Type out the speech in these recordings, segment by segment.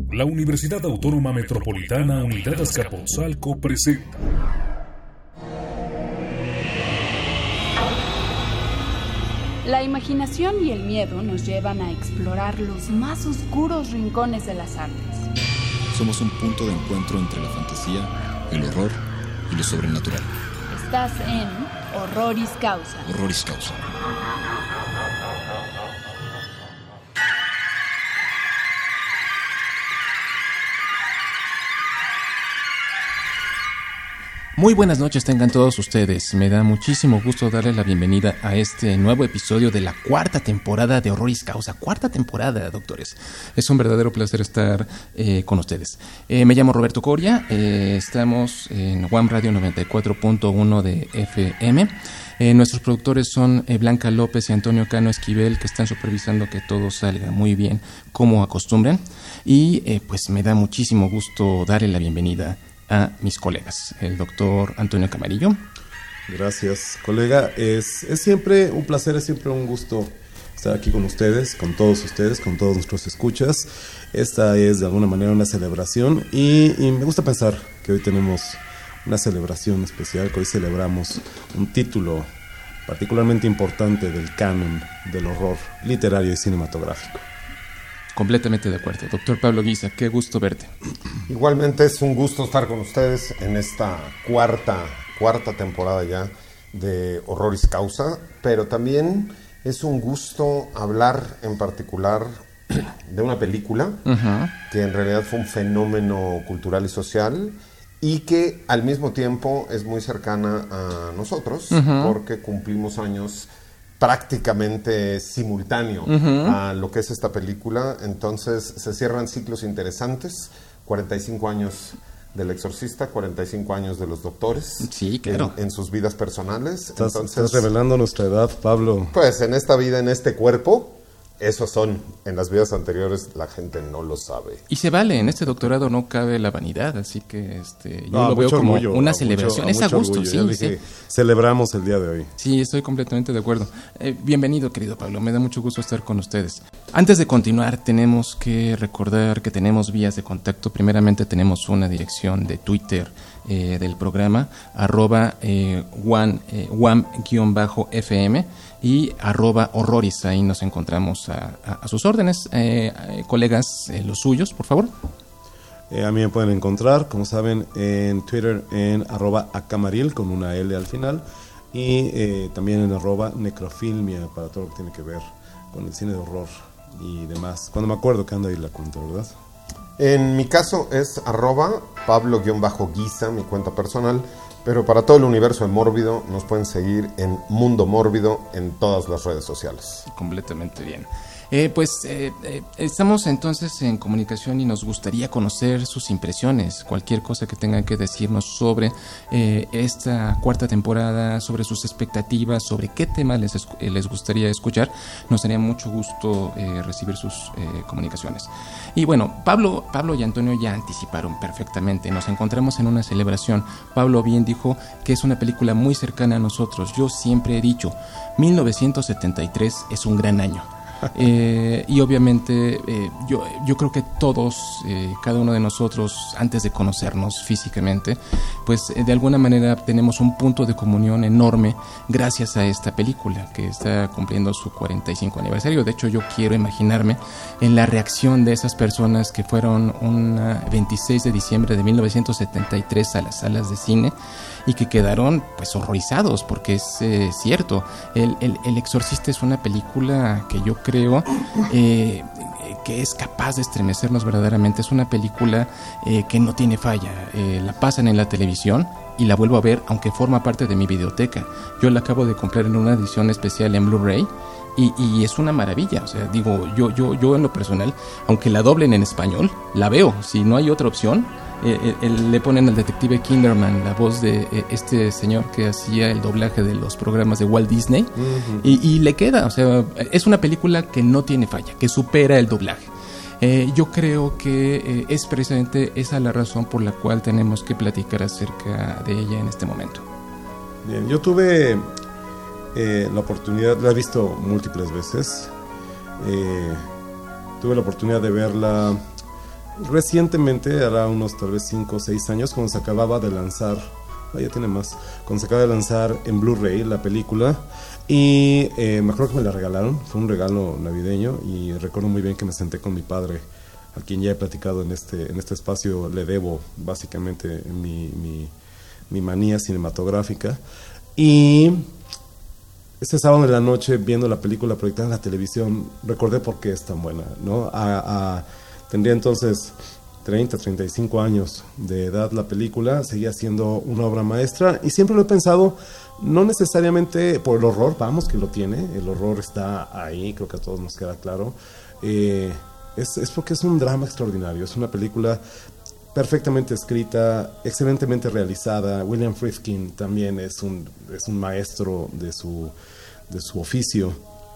La Universidad Autónoma Metropolitana Unidad Azcapotzalco presenta La imaginación y el miedo nos llevan a explorar los más oscuros rincones de las artes. Somos un punto de encuentro entre la fantasía, el horror y lo sobrenatural. Estás en Horroris Causa. Horroris Causa. Muy buenas noches tengan todos ustedes. Me da muchísimo gusto darles la bienvenida a este nuevo episodio de la cuarta temporada de Horroris Causa. Cuarta temporada, doctores. Es un verdadero placer estar con ustedes. Me llamo Roberto Coria. Estamos en One Radio 94.1 de FM. Nuestros productores son Blanca López y Antonio Cano Esquivel, que están supervisando que todo salga muy bien como acostumbran. Y pues me da muchísimo gusto darle la bienvenida a mis colegas, el doctor Antonio Camarillo. Gracias, colega. Es siempre un placer, es siempre un gusto estar aquí con ustedes, con todos nuestros escuchas. Esta es de alguna manera una celebración y me gusta pensar que hoy tenemos una celebración especial, que hoy celebramos un título particularmente importante del canon del horror literario y cinematográfico. Completamente de acuerdo. Doctor Pablo Guisa, qué gusto verte. Igualmente es un gusto estar con ustedes en esta cuarta temporada ya de Horroris Causa, pero también es un gusto hablar en particular de una película que en realidad fue un fenómeno cultural y social y que al mismo tiempo es muy cercana a nosotros porque cumplimos años prácticamente simultáneo a lo que es esta película. Entonces se cierran ciclos interesantes, 45 años del Exorcista, 45 años de los doctores. Sí, claro. En sus vidas personales. Estás revelando nuestra edad, Pablo. Pues en esta vida, en este cuerpo, esos son. En las vidas anteriores la gente no lo sabe. Y se vale, en este doctorado no cabe la vanidad, así que yo lo veo como orgullo, una celebración. Es a gusto, orgullo. Sí. Celebramos el día de hoy. Sí, estoy completamente de acuerdo. Bienvenido, querido Pablo, me da mucho gusto estar con ustedes. Antes de continuar, tenemos que recordar que tenemos vías de contacto. Primeramente tenemos una dirección de Twitter del programa, @one_fm y @horroris. Ahí nos encontramos a sus órdenes. Colegas, los suyos, por favor. A mí me pueden encontrar, como saben, en Twitter en @acamaril con una L al final y también en @necrofilmia para todo lo que tiene que ver con el cine de horror y demás. Cuando me acuerdo que anda ahí la cuenta, ¿verdad? En mi caso es @Pablo_Guisa, mi cuenta personal, pero para todo el universo de Mórbido nos pueden seguir en Mundo Mórbido en todas las redes sociales. Completamente bien. Estamos entonces en comunicación y nos gustaría conocer sus impresiones, cualquier cosa que tengan que decirnos sobre esta cuarta temporada, sobre sus expectativas, sobre qué tema les gustaría escuchar. Nos daría mucho gusto recibir sus comunicaciones. Y bueno, Pablo y Antonio ya anticiparon perfectamente. Nos encontramos en una celebración. Pablo bien dijo que es una película muy cercana a nosotros. Yo siempre he dicho, 1973 es un gran año. Y obviamente yo creo que todos, cada uno de nosotros, antes de conocernos físicamente, pues de alguna manera tenemos un punto de comunión enorme gracias a esta película que está cumpliendo su 45 aniversario. De hecho, yo quiero imaginarme en la reacción de esas personas que fueron un 26 de diciembre de 1973 a las salas de cine y que quedaron pues horrorizados, porque es cierto, el Exorcista es una película que yo creo que es capaz de estremecernos verdaderamente. Es una película que no tiene falla. La pasan en la televisión y la vuelvo a ver, aunque forma parte de mi videoteca. Yo la acabo de comprar en una edición especial en Blu-ray y es una maravilla. O sea, digo, yo en lo personal, aunque la doblen en español, la veo. Si no hay otra opción, le ponen al detective Kinderman, la voz de este señor que hacía el doblaje de los programas de Walt Disney, y le queda. O sea, es una película que no tiene falla, que supera el doblaje. Yo creo que es precisamente esa la razón por la cual tenemos que platicar acerca de ella en este momento. Bien, yo tuve la oportunidad, la he visto múltiples veces, tuve la oportunidad de verla recientemente, hará unos tal vez 5 o 6 años, cuando se acababa de lanzar, ya tiene más, cuando se acaba de lanzar en Blu-ray la película, y me acuerdo que me la regalaron, fue un regalo navideño, y recuerdo muy bien que me senté con mi padre, a quien ya he platicado en este espacio, le debo básicamente mi manía cinematográfica, y ese sábado de la noche, viendo la película proyectada en la televisión, recordé por qué es tan buena, ¿no? Tendría entonces 30, 35 años de edad la película, seguía siendo una obra maestra, y siempre lo he pensado, no necesariamente por el horror, vamos que lo tiene, el horror está ahí, creo que a todos nos queda claro, es porque es un drama extraordinario, es una película perfectamente escrita, excelentemente realizada. William Friedkin también es un maestro de su oficio,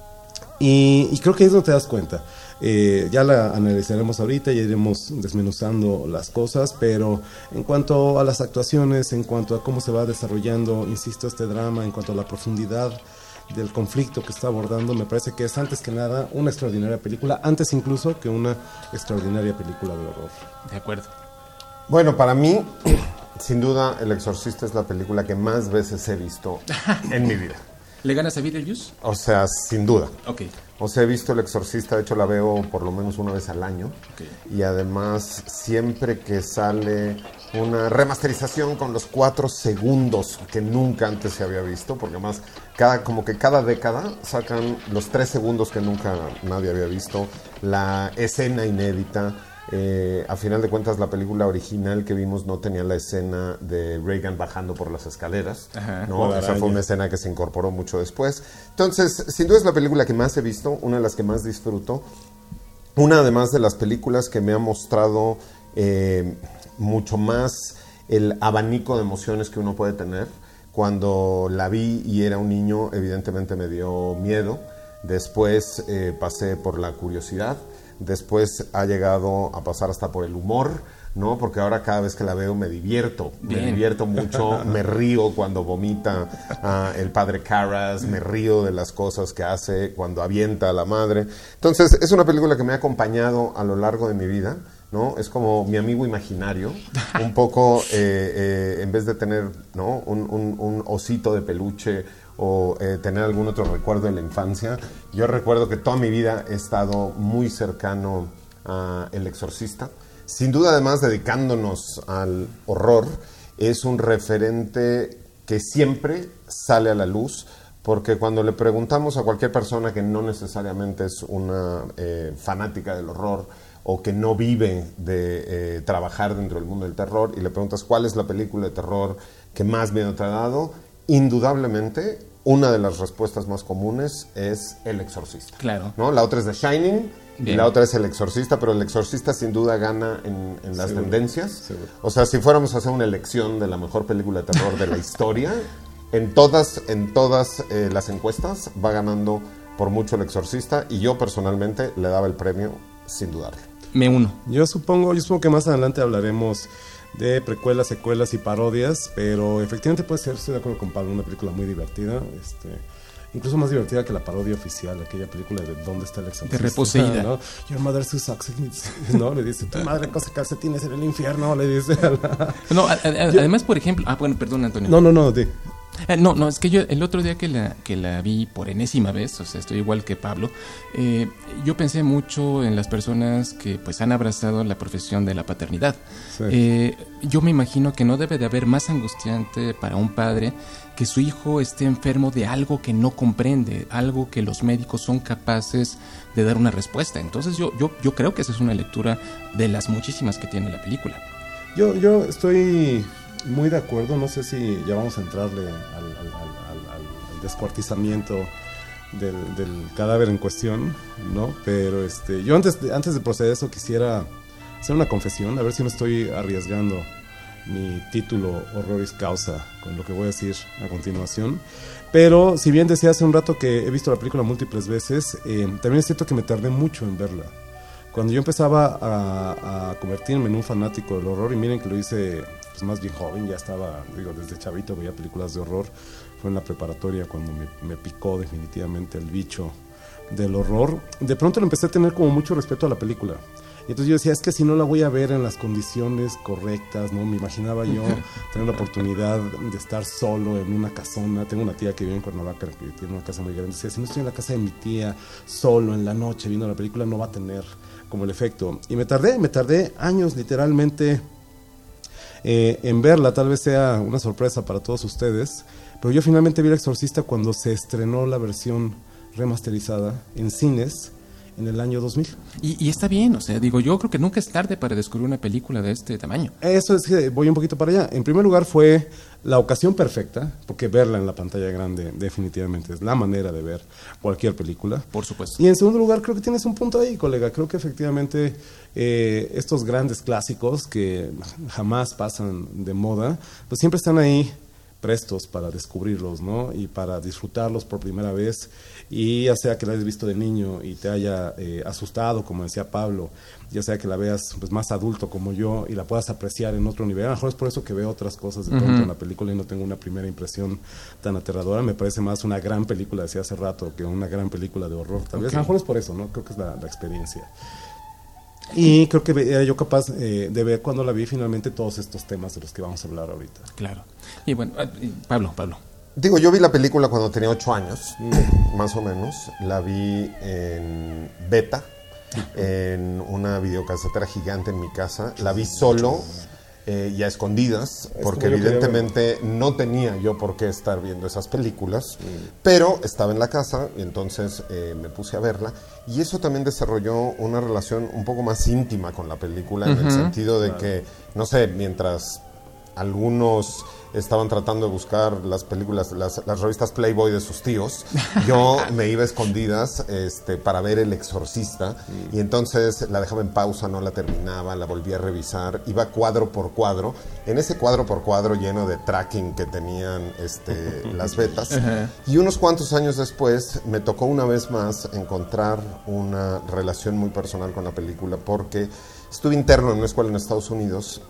y creo que ahí es donde te das cuenta. Ya la analizaremos ahorita, ya iremos desmenuzando las cosas, pero en cuanto a las actuaciones, en cuanto a cómo se va desarrollando, insisto, este drama, en cuanto a la profundidad del conflicto que está abordando, me parece que es antes que nada una extraordinaria película, antes incluso que una extraordinaria película de horror. De acuerdo. Bueno, para mí, sin duda, El Exorcista es la película que más veces he visto en mi vida. ¿Le ganas a Beetlejuice? O sea, sin duda. Ok. O sea, he visto El Exorcista, de hecho la veo por lo menos una vez al año. Okay. Y además, siempre que sale una remasterización con los 4 segundos que nunca antes se había visto, porque además como que cada década sacan los 3 segundos que nunca nadie había visto, la escena inédita. A final de cuentas, la película original que vimos no tenía la escena de Reagan bajando por las escaleras. Ajá. ¿No? Esa fue una escena que se incorporó mucho después. Entonces, sin duda es la película que más he visto, una de las que más disfruto. Una, además, de las películas que me ha mostrado mucho más el abanico de emociones que uno puede tener. Cuando la vi y era un niño, evidentemente me dio miedo. Después pasé por la curiosidad. Después ha llegado a pasar hasta por el humor, ¿no? Porque ahora cada vez que la veo me divierto mucho, me río cuando vomita el padre Karras, me río de las cosas que hace cuando avienta a la madre. Entonces, es una película que me ha acompañado a lo largo de mi vida, ¿no? Es como mi amigo imaginario, un poco, en vez de tener, ¿no? un osito de peluche o tener algún otro recuerdo de la infancia. Yo recuerdo que toda mi vida he estado muy cercano a El Exorcista. Sin duda, además, dedicándonos al horror, es un referente que siempre sale a la luz, porque cuando le preguntamos a cualquier persona que no necesariamente es una fanática del horror o que no vive de trabajar dentro del mundo del terror, y le preguntas cuál es la película de terror que más miedo te ha dado, indudablemente una de las respuestas más comunes es El Exorcista. Claro. ¿No? La otra es The Shining. Bien. Y la otra es El Exorcista, pero El Exorcista sin duda gana en las Seguro, tendencias. seguro. O sea, si fuéramos a hacer una elección de la mejor película de terror de la historia, en todas las encuestas va ganando por mucho El Exorcista, y yo personalmente le daba el premio sin dudarlo. Me uno. Yo supongo que más adelante hablaremos de precuelas, secuelas y parodias, pero efectivamente puede ser, estoy de acuerdo con Pablo, una película muy divertida, incluso más divertida que la parodia oficial, aquella película de ¿Dónde está el exorcista? De Reposeída. ¿No? Your mother sucks, ¿no? Le dice, tu madre cose calcetines en el infierno, le dice a la... No, además, por ejemplo... bueno, perdón, Antonio. No, No, es que yo el otro día que la vi por enésima vez, o sea, estoy igual que Pablo, yo pensé mucho en las personas que pues han abrazado la profesión de la paternidad. Sí. Yo me imagino que no debe de haber más angustiante para un padre que su hijo esté enfermo de algo que no comprende, algo que los médicos son capaces de dar una respuesta. Entonces yo creo que esa es una lectura de las muchísimas que tiene la película. Yo estoy muy de acuerdo, no sé si ya vamos a entrarle al descuartizamiento del cadáver en cuestión, ¿no? Pero yo antes de proceder a eso quisiera hacer una confesión, a ver si no estoy arriesgando mi título Horroris Causa con lo que voy a decir a continuación. Pero si bien decía hace un rato que he visto la película múltiples veces, también es cierto que me tardé mucho en verla. Cuando yo empezaba a convertirme en un fanático del horror, y miren que lo hice pues más bien joven, ya estaba, desde chavito veía películas de horror, fue en la preparatoria cuando me picó definitivamente el bicho del horror. De pronto le empecé a tener como mucho respeto a la película. Y entonces yo decía, es que si no la voy a ver en las condiciones correctas, ¿no? Me imaginaba yo tener la oportunidad de estar solo en una casona. Tengo una tía que vive en Cuernavaca, que tiene una casa muy grande. Decía, si no estoy en la casa de mi tía, solo en la noche viendo la película, no va a tener como el efecto. Y me tardé años literalmente en verla. Tal vez sea una sorpresa para todos ustedes, pero yo finalmente vi El Exorcista cuando se estrenó la versión remasterizada en cines en el año 2000. Y está bien, o sea, digo, yo creo que nunca es tarde para descubrir una película de este tamaño. Eso es que voy un poquito para allá. En primer lugar fue la ocasión perfecta, porque verla en la pantalla grande definitivamente es la manera de ver cualquier película. Por supuesto. Y en segundo lugar, creo que tienes un punto ahí, colega. Creo que efectivamente estos grandes clásicos que jamás pasan de moda, pues siempre están ahí prestos para descubrirlos, ¿no? Y para disfrutarlos por primera vez, y ya sea que la hayas visto de niño y te haya asustado, como decía Pablo, ya sea que la veas pues más adulto como yo y la puedas apreciar en otro nivel. A lo mejor es por eso que veo otras cosas de pronto en la película y no tengo una primera impresión tan aterradora. Me parece más una gran película, decía hace rato, que una gran película de horror. Tal vez, a lo mejor es por eso, ¿no? Creo que es la experiencia. Y creo que era yo capaz de ver cuando la vi finalmente todos estos temas de los que vamos a hablar ahorita. Claro. Y bueno, Pablo. Digo, yo vi la película cuando tenía 8 años, más o menos. La vi en beta, en una videocasetera gigante en mi casa. La vi solo y a escondidas, porque evidentemente no tenía yo por qué estar viendo esas películas, pero estaba en la casa y entonces me puse a verla. Y eso también desarrolló una relación un poco más íntima con la película, en el sentido de que, no sé, mientras algunos estaban tratando de buscar las películas, las revistas Playboy de sus tíos, yo me iba a escondidas para ver El Exorcista, y entonces la dejaba en pausa, no la terminaba, la volvía a revisar, iba cuadro por cuadro, en ese cuadro por cuadro lleno de tracking que tenían las betas, y unos cuantos años después me tocó una vez más encontrar una relación muy personal con la película, porque estuve interno en una escuela en Estados Unidos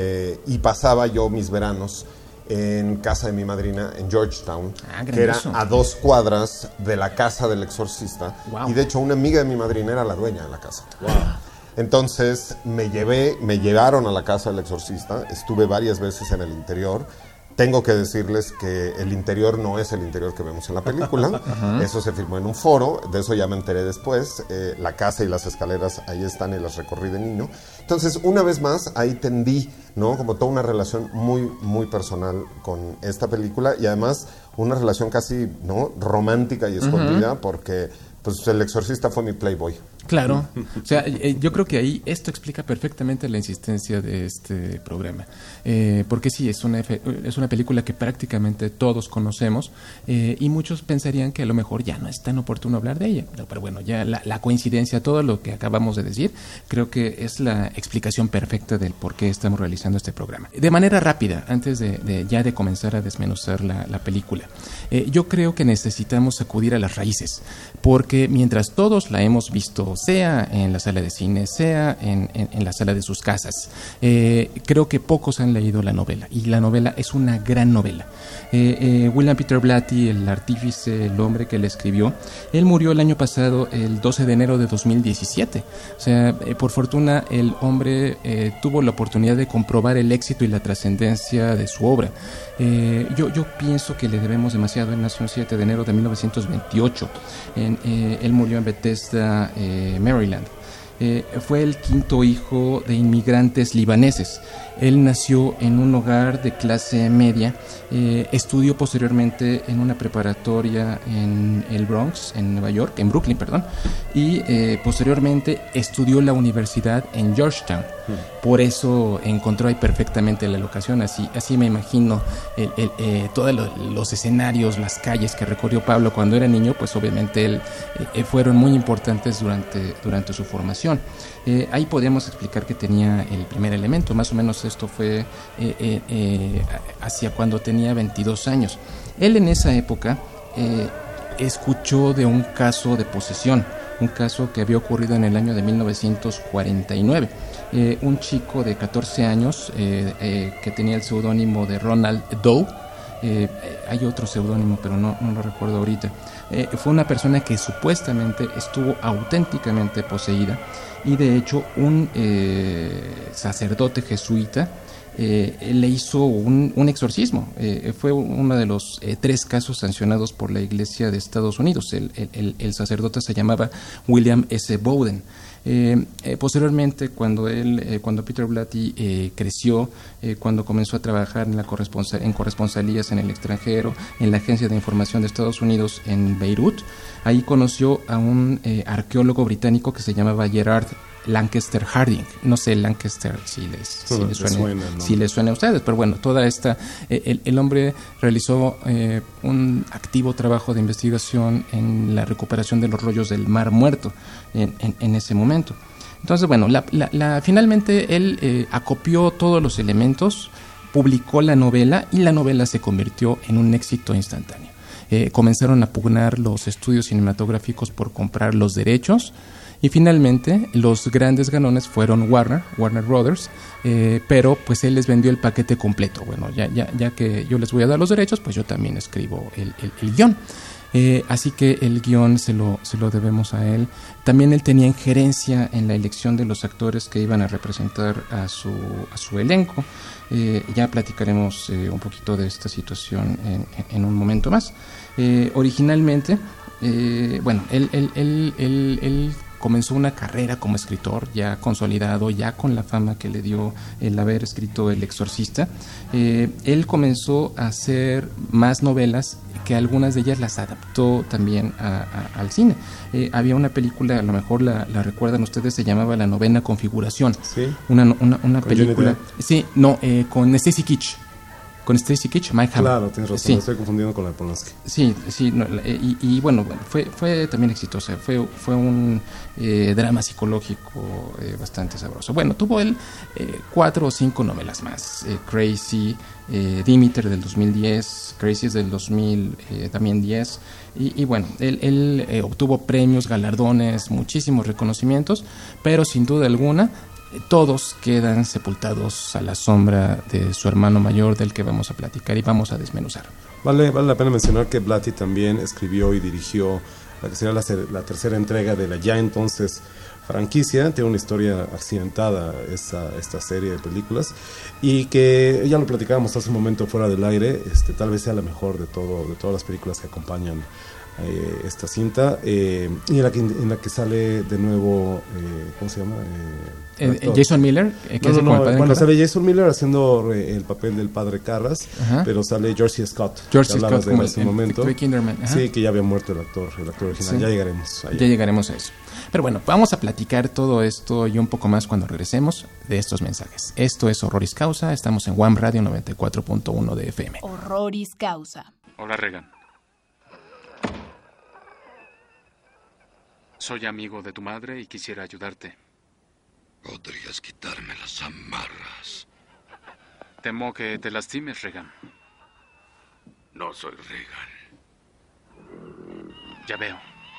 y pasaba yo mis veranos en casa de mi madrina en Georgetown, que era a 2 cuadras de la casa del exorcista. Wow. Y de hecho una amiga de mi madrina era la dueña de la casa. Wow. Entonces me llevaron a la casa del exorcista, estuve varias veces en el interior. Tengo que decirles que el interior no es el interior que vemos en la película. Eso se filmó en un foro, de eso ya me enteré después. La casa y las escaleras ahí están y las recorrí de niño. Entonces, una vez más, ahí tendí, ¿no? Como toda una relación muy, muy personal con esta película, y además una relación casi, ¿no?, romántica y escondida, porque pues El Exorcista fue mi Playboy. Claro, o sea, yo creo que ahí esto explica perfectamente la insistencia de este programa, porque sí, es una película que prácticamente todos conocemos, y muchos pensarían que a lo mejor ya no es tan oportuno hablar de ella, pero bueno, ya la coincidencia, todo lo que acabamos de decir, creo que es la explicación perfecta del por qué estamos realizando este programa. De manera rápida, antes de comenzar a desmenuzar la película, yo creo que necesitamos acudir a las raíces, porque mientras todos la hemos visto, sea en la sala de cine, sea en la sala de sus casas, creo que pocos han leído la novela, y la novela es una gran novela. William Peter Blatty, el artífice, el hombre que la escribió, él murió el año pasado, el 12 de enero de 2017. O sea, por fortuna el hombre tuvo la oportunidad de comprobar el éxito y la trascendencia de su obra. Yo pienso que le debemos demasiado. Él nació el 7 de enero de 1928. Él murió en Bethesda, Maryland. Fue el 5º hijo de inmigrantes libaneses. Él nació en un hogar de clase media, estudió posteriormente en una preparatoria en el Bronx, en Nueva York, en Brooklyn, perdón, y posteriormente estudió la universidad en Georgetown. Por eso encontró ahí perfectamente la locación. Así me imagino todos los escenarios, las calles que recorrió Pablo cuando era niño, pues obviamente él fueron muy importantes durante su formación. Ahí podemos explicar que tenía el primer elemento. Más o menos esto fue hacia cuando tenía 22 años. Él en esa época escuchó de un caso de posesión, un caso que había ocurrido en el año de 1949. Un chico de 14 años que tenía el seudónimo de Ronald Doe, hay otro seudónimo, pero no lo recuerdo ahorita. Fue una persona que supuestamente estuvo auténticamente poseída, y de hecho un sacerdote jesuita le hizo un exorcismo. Fue uno de los 3 casos sancionados por la Iglesia de Estados Unidos. El sacerdote se llamaba William S. Bowden. Posteriormente, cuando Peter Blatty creció, cuando comenzó a trabajar en corresponsalías en el extranjero, en la Agencia de Información de Estados Unidos en Beirut, ahí conoció a un arqueólogo británico que se llamaba Gerard Lancaster Harding. No sé, Lancaster, si les suena a ustedes, pero bueno, toda esta el hombre realizó un activo trabajo de investigación en la recuperación de los rollos del Mar Muerto en ese momento. Entonces, bueno, finalmente él acopió todos los elementos, publicó la novela, y la novela se convirtió en un éxito instantáneo. Comenzaron a pugnar los estudios cinematográficos por comprar los derechos, y finalmente los grandes ganones fueron Warner Brothers, pero pues él les vendió el paquete completo. Bueno, ya que yo les voy a dar los derechos, pues yo también escribo el guión. Así que el guión se lo debemos a él. También él tenía injerencia en la elección de los actores que iban a representar a su elenco. Ya platicaremos un poquito de esta situación en un momento más. Originalmente, bueno, él comenzó una carrera como escritor ya consolidado, ya con la fama que le dio el haber escrito El Exorcista. Él comenzó a hacer más novelas, que algunas de ellas las adaptó también al cine. Había una película, a lo mejor la recuerdan ustedes, se llamaba La Novena Configuración. ¿Sí? Una película. Sí, no, con Stacy Keach. Con Stacy Keach, Mike Hammer. Claro, tienes razón, sí. Me estoy confundiendo con la de Polanski. Sí, no, y bueno, fue también exitosa. Fue un drama psicológico bastante sabroso. Bueno, tuvo él 4 o 5 novelas más. Crazy, Demeter del 2010, Crazy es del 2010. Y bueno, él obtuvo premios, galardones, muchísimos reconocimientos, pero sin duda alguna todos quedan sepultados a la sombra de su hermano mayor, del que vamos a platicar y vamos a desmenuzar. Vale la pena mencionar que Blatty también escribió y dirigió la que será la tercera entrega de la ya entonces franquicia. Tiene una historia accidentada esta serie de películas, y que ya lo platicábamos hace un momento fuera del aire, tal vez sea la mejor de todas las películas que acompañan esta cinta, y en la que sale de nuevo, ¿cómo se llama? Jason Miller. Sale Jason Miller haciendo el papel del padre Carras. Ajá. Pero sale George Scott, que hablabas de ese momento. Sí, que ya había muerto el actor original. Sí. Ya llegaremos allá. Ya llegaremos a eso. Pero bueno, vamos a platicar todo esto y un poco más cuando regresemos de estos mensajes. Esto es Horroris Causa, estamos en One Radio 94.1 de FM. Horroris Causa. Hola, Regan. Soy amigo de tu madre y quisiera ayudarte. Podrías quitarme las amarras. Temo que te lastimes, Regan. No soy Regan. Ya veo.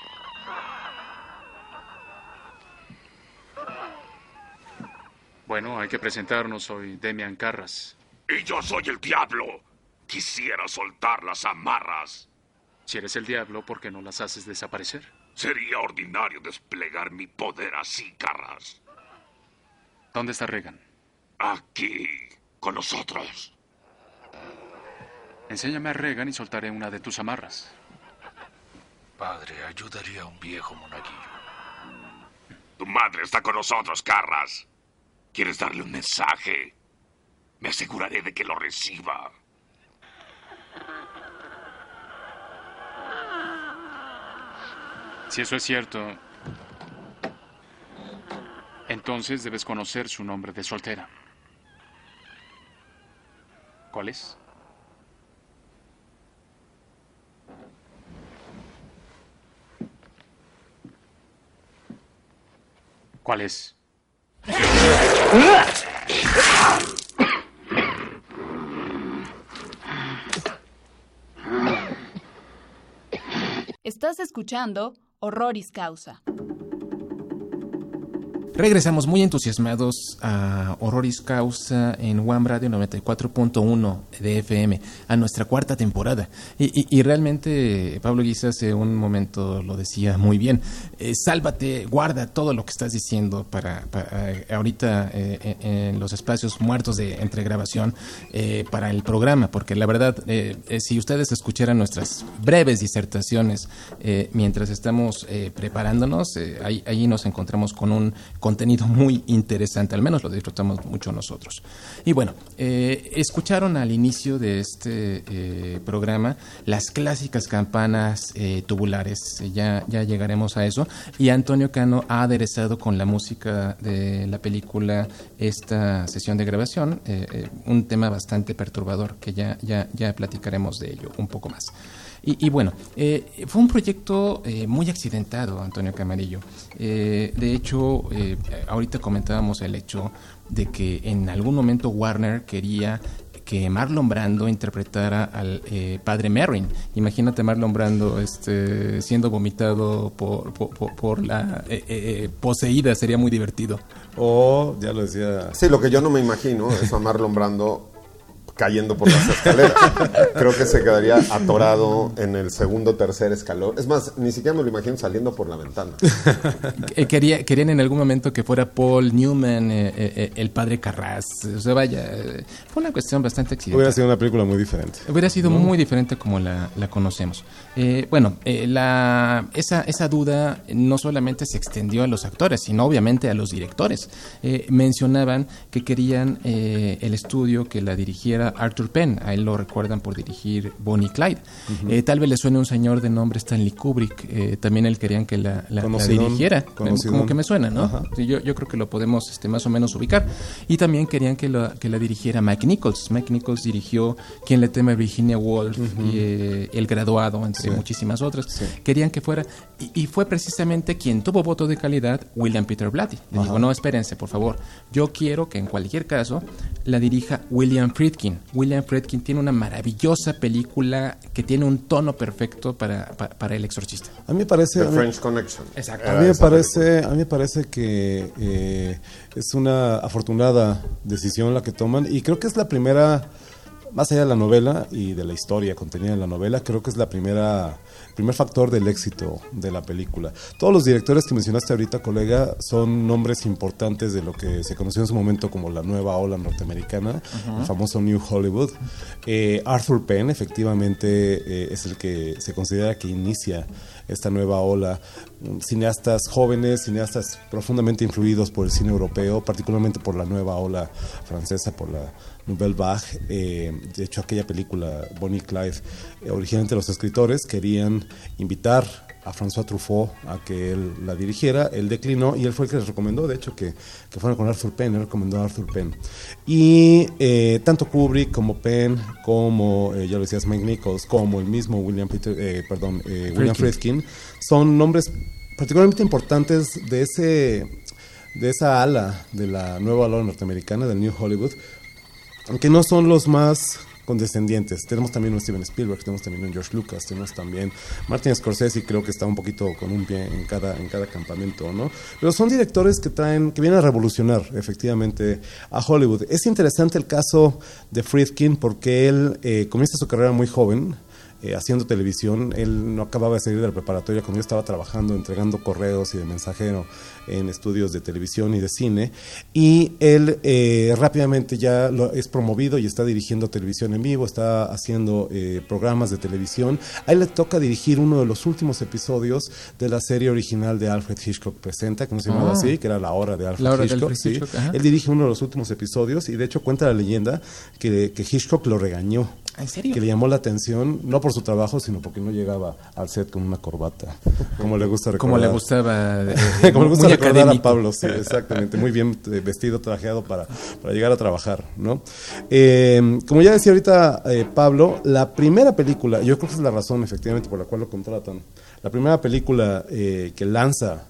Bueno, hay que presentarnos. Soy Demian Carras. Y yo soy el diablo. Quisiera soltar las amarras. Si eres el diablo, ¿por qué no las haces desaparecer? Sería ordinario desplegar mi poder así, Carras. ¿Dónde está Regan? Aquí, con nosotros. Enséñame a Regan y soltaré una de tus amarras. Padre, ayudaría a un viejo monaguillo. Tu madre está con nosotros, Carras. ¿Quieres darle un mensaje? Me aseguraré de que lo reciba. Si eso es cierto, entonces debes conocer su nombre de soltera. ¿Cuál es? ¿Cuál es? Estás escuchando Horroris Causa. Regresamos muy entusiasmados a Horroris Causa en One Radio 94.1 de FM, a nuestra cuarta temporada. Y realmente, Pablo Guisa hace un momento lo decía muy bien. Sálvate, guarda todo lo que estás diciendo para ahorita en los espacios muertos de entre grabación para el programa, porque la verdad, si ustedes escucharan nuestras breves disertaciones mientras estamos preparándonos, ahí nos encontramos con un contenido muy interesante, al menos lo disfrutamos mucho nosotros. Y bueno, escucharon al inicio de este programa las clásicas campanas tubulares, ya llegaremos a eso, y Antonio Cano ha aderezado con la música de la película esta sesión de grabación, un tema bastante perturbador que ya platicaremos de ello un poco más. Y bueno, fue un proyecto muy accidentado, Antonio Camarillo. De hecho, ahorita comentábamos el hecho de que en algún momento Warner quería que Marlon Brando interpretara al padre Merrin. Imagínate Marlon Brando siendo vomitado por la poseída, sería muy divertido. Ya lo decía. Sí, lo que yo no me imagino es a Marlon Brando cayendo por las escaleras. Creo que se quedaría atorado en el segundo o tercer escalón. Es más, ni siquiera me lo imagino saliendo por la ventana. Querían en algún momento que fuera Paul Newman, el padre Carras. O sea, vaya, fue una cuestión bastante accidental. Hubiera sido una película muy diferente. Hubiera sido muy diferente como la conocemos. Bueno, esa duda no solamente se extendió a los actores, sino obviamente a los directores. Mencionaban que querían el estudio que la dirigiera Arthur Penn. A él lo recuerdan por dirigir Bonnie y Clyde. Tal vez le suene un señor de nombre Stanley Kubrick. También él querían que la dirigiera. Como que me suena, ¿no? Sí, yo creo que lo podemos más o menos ubicar. Y también querían que la dirigiera Mike Nichols. Mike Nichols dirigió Quien le teme a Virginia Woolf y El Graduado, entre muchísimas otras. Querían que fuera, y fue precisamente quien tuvo voto de calidad, William Peter Blatty. Le dijo, no, espérense, por favor, yo quiero que en cualquier caso la dirija William Friedkin. William Friedkin tiene una maravillosa película que tiene un tono perfecto para El Exorcista. A mí me parece... The French Connection. Exacto. A mí me parece que es una afortunada decisión la que toman, y creo que es la primera, más allá de la novela y de la historia contenida en la novela, creo que es el primer factor del éxito de la película. Todos los directores que mencionaste ahorita, colega, son nombres importantes de lo que se conoció en su momento como la nueva ola norteamericana, el famoso New Hollywood. Arthur Penn, efectivamente, es el que se considera que inicia esta nueva ola. Cineastas jóvenes, cineastas profundamente influidos por el cine europeo, particularmente por la nueva ola francesa, por la Nouvelle Vague. De hecho, aquella película, Bonnie y Clyde, originalmente los escritores querían invitar a François Truffaut a que él la dirigiera. Él declinó y él fue el que les recomendó, de hecho, que fueran con Arthur Penn. Él recomendó a Arthur Penn. Y tanto Kubrick como Penn, como ya lo decías, Mike Nichols, como el mismo William Friedkin, son nombres particularmente importantes de esa ala de la nueva ola norteamericana, del New Hollywood, aunque no son los más condescendientes. Tenemos también un Steven Spielberg, tenemos también un George Lucas, tenemos también Martin Scorsese, creo que está un poquito con un pie en cada campamento, ¿no? Pero son directores que vienen a revolucionar efectivamente a Hollywood. Es interesante el caso de Friedkin porque él comienza su carrera muy joven, haciendo televisión. Él no acababa de salir de la preparatoria cuando yo estaba trabajando, entregando correos y de mensajero en estudios de televisión y de cine, y él rápidamente ya es promovido y está dirigiendo televisión en vivo, está haciendo programas de televisión. A él le toca dirigir uno de los últimos episodios de la serie original de Alfred Hitchcock Presenta, que no se llamaba así, que era La Hora de Alfred Hitchcock. Sí. Él dirige uno de los últimos episodios y de hecho cuenta la leyenda que Hitchcock lo regañó. ¿En serio? Que le llamó la atención, no por su trabajo, sino porque no llegaba al set con una corbata, como le gusta recordar. Como le gustaba como le gusta recordar a Pablo, sí, exactamente, muy bien vestido, trajeado para llegar a trabajar, ¿no? Como ya decía ahorita Pablo, la primera película, yo creo que es la razón efectivamente por la cual lo contratan, la primera película que lanza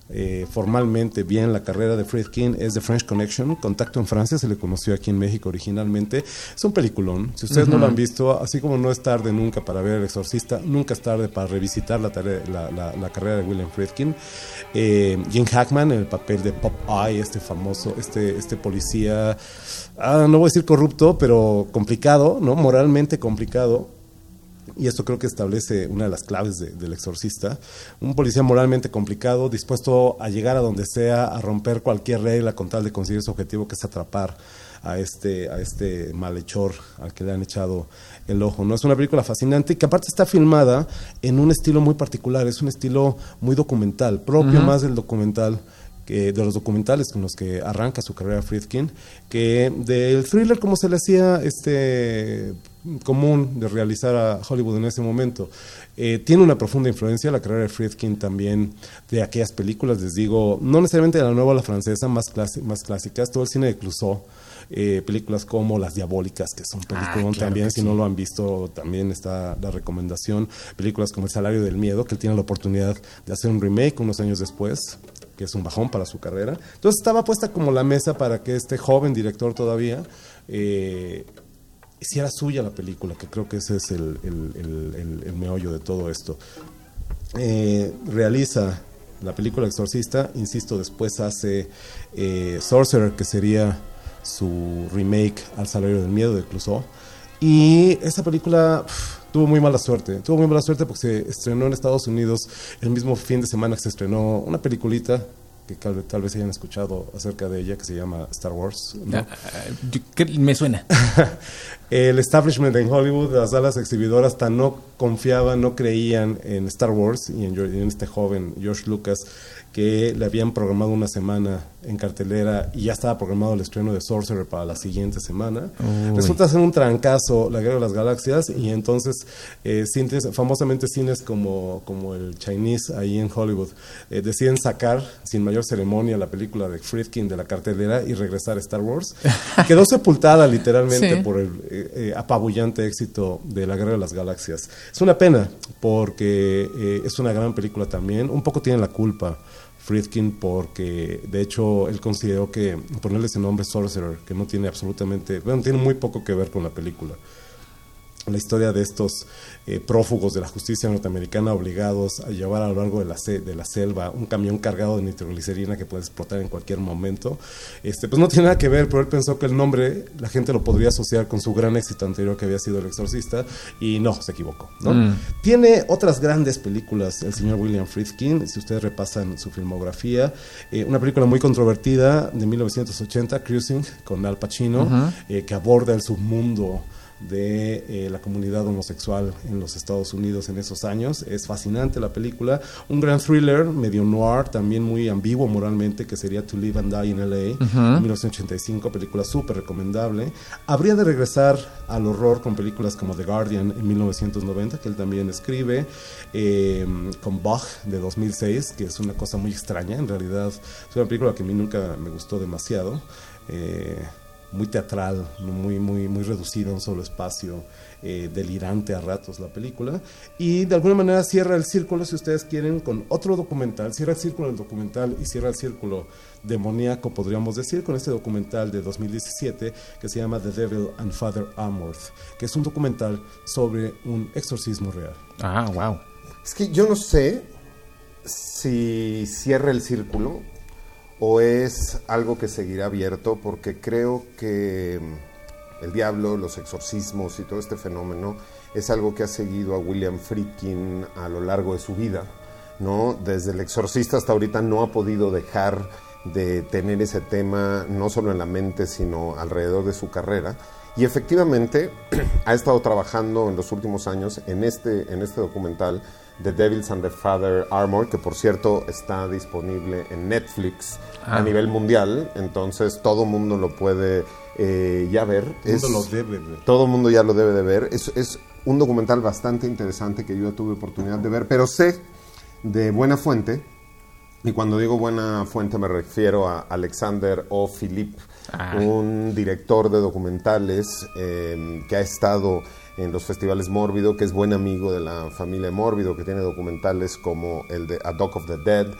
formalmente bien la carrera de Friedkin es The French Connection, Contacto en Francia, se le conoció aquí en México originalmente. Es un peliculón, si ustedes no lo han visto, así como no es tarde nunca para ver El Exorcista, nunca es tarde para revisitar la carrera de William Friedkin. Gene Hackman en el papel de Popeye, este famoso, este policía, no voy a decir corrupto, pero complicado, ¿no? Moralmente complicado. Y esto creo que establece una de las claves del Exorcista. Un policía moralmente complicado, dispuesto a llegar a donde sea, a romper cualquier regla con tal de conseguir su objetivo, que es atrapar a este malhechor al que le han echado el ojo, ¿no? Es una película fascinante y que aparte está filmada en un estilo muy particular, es un estilo muy documental, propio más del documental, de los documentales con los que arranca su carrera Friedkin, que del thriller como se le hacía común de realizar a Hollywood en ese momento. Tiene una profunda influencia la carrera de Friedkin también de aquellas películas, les digo, no necesariamente de la nueva o la francesa, más clásicas, todo el cine de Clouseau, películas como Las Diabólicas, que son películas también, si no lo han visto, también está la recomendación, películas como El Salario del Miedo, que él tiene la oportunidad de hacer un remake unos años después, que es un bajón para su carrera. Entonces estaba puesta como la mesa para que este joven director todavía hiciera suya la película, que creo que ese es el meollo de todo esto. Realiza la película Exorcista, insisto, después hace Sorcerer, que sería su remake al Salario del Miedo de Clouseau, y esa película tuvo muy mala suerte porque se estrenó en Estados Unidos el mismo fin de semana que se estrenó una peliculita que tal vez hayan escuchado acerca de ella, que se llama Star Wars, ¿no? Me suena. El establishment en Hollywood, las salas exhibidoras tan no confiaban, no creían en Star Wars y en este joven George Lucas, que le habían programado una semana en cartelera y ya estaba programado el estreno de Sorcerer para la siguiente semana. Resulta ser un trancazo La Guerra de las Galaxias, y entonces famosamente cines como el Chinese ahí en Hollywood deciden sacar sin mayor ceremonia la película de Friedkin de la cartelera y regresar a Star Wars. Quedó sepultada literalmente por el apabullante éxito de La Guerra de las Galaxias. Es una pena porque es una gran película también. Un poco tiene la culpa Friedkin, porque de hecho él consideró que ponerle ese nombre Sorcerer, que no tiene tiene muy poco que ver con la película. La historia de estos prófugos de la justicia norteamericana obligados a llevar a lo largo de la selva un camión cargado de nitroglicerina que puede explotar en cualquier momento, pues no tiene nada que ver, pero él pensó que el nombre la gente lo podría asociar con su gran éxito anterior, que había sido El Exorcista, y no, se equivocó, ¿no? Tiene otras grandes películas el señor William Friedkin, si ustedes repasan su filmografía, una película muy controvertida de 1980, Cruising, con Al Pacino, que aborda el submundo de la comunidad homosexual en los Estados Unidos en esos años. Es fascinante la película, un gran thriller medio noir, también muy ambiguo moralmente, que sería To Live and Die in LA, 1985, película súper recomendable. Habría de regresar al horror con películas como The Guardian en 1990, que él también escribe, con Bug de 2006, que es una cosa muy extraña, en realidad es una película que a mí nunca me gustó demasiado, muy teatral, muy reducida a un solo espacio, delirante a ratos la película, y de alguna manera cierra el círculo, si ustedes quieren, con otro documental, cierra el círculo del documental y cierra el círculo demoníaco, podríamos decir, con este documental de 2017 que se llama The Devil and Father Amorth, que es un documental sobre un exorcismo real. Ah, wow. Es que yo no sé si cierra el círculo o es algo que seguirá abierto, porque creo que el diablo, los exorcismos y todo este fenómeno es algo que ha seguido a William Friedkin a lo largo de su vida, ¿no? Desde El Exorcista hasta ahorita no ha podido dejar de tener ese tema no solo en la mente, sino alrededor de su carrera. Y efectivamente ha estado trabajando en los últimos años en este documental The Devils and the Father Armor, que por cierto está disponible en Netflix a nivel mundial, entonces todo mundo lo puede ya ver. Todo mundo ya lo debe de ver. Es un documental bastante interesante que yo tuve oportunidad de ver, pero sé de buena fuente, y cuando digo buena fuente me refiero a Alexander O. Philippe, un director de documentales que ha estado en los festivales Mórbido, que es buen amigo de la familia Mórbido, que tiene documentales como el de A Dog of the Dead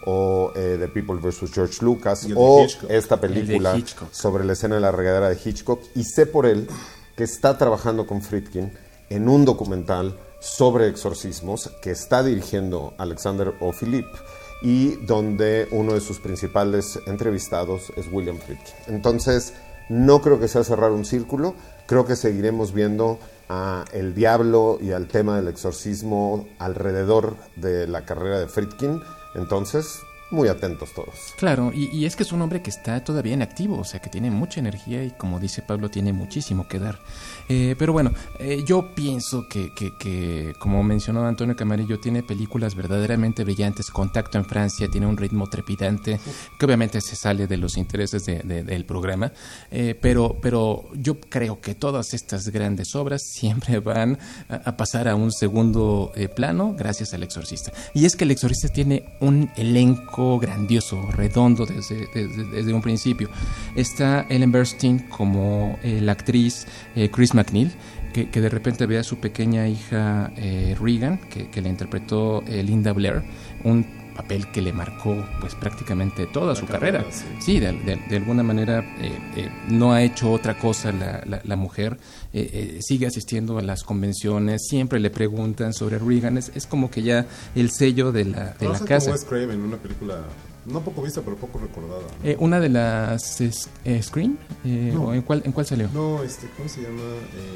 o The People vs. George Lucas, Y el de o Hitchcock. esta película El de Hitchcock. sobre la escena de la regadera de Hitchcock, y sé por él que está trabajando con Friedkin en un documental sobre exorcismos que está dirigiendo Alexander O. Philippe, y donde uno de sus principales entrevistados es William Friedkin. Entonces, no creo que sea cerrar un círculo, creo que seguiremos viendo a el diablo y al tema del exorcismo alrededor de la carrera de Friedkin. Entonces, muy atentos todos. Claro, y es que es un hombre que está todavía en activo, o sea, que tiene mucha energía y, como dice Pablo, tiene muchísimo que dar. Pero bueno, yo pienso que, como mencionó Antonio Camarillo, tiene películas verdaderamente brillantes. Contacto en Francia tiene un ritmo trepidante, que obviamente se sale de los intereses del programa, pero yo creo que todas estas grandes obras siempre van a pasar a un segundo plano gracias al Exorcista. Y es que el Exorcista tiene un elenco grandioso, redondo desde un principio. Está Ellen Burstyn como la actriz Chris MacNeil, que de repente ve a su pequeña hija Regan, que le interpretó Linda Blair, un papel que le marcó pues prácticamente toda su carrera. Sí, de alguna manera no ha hecho otra cosa la mujer. Sigue asistiendo a las convenciones, siempre le preguntan sobre Regan. Es como que ya el sello de la casa. Como Wes Craven, una película no poco vista, pero poco recordada. Una de las Scream, No. ¿o en cuál salió? No, ¿cómo se llama?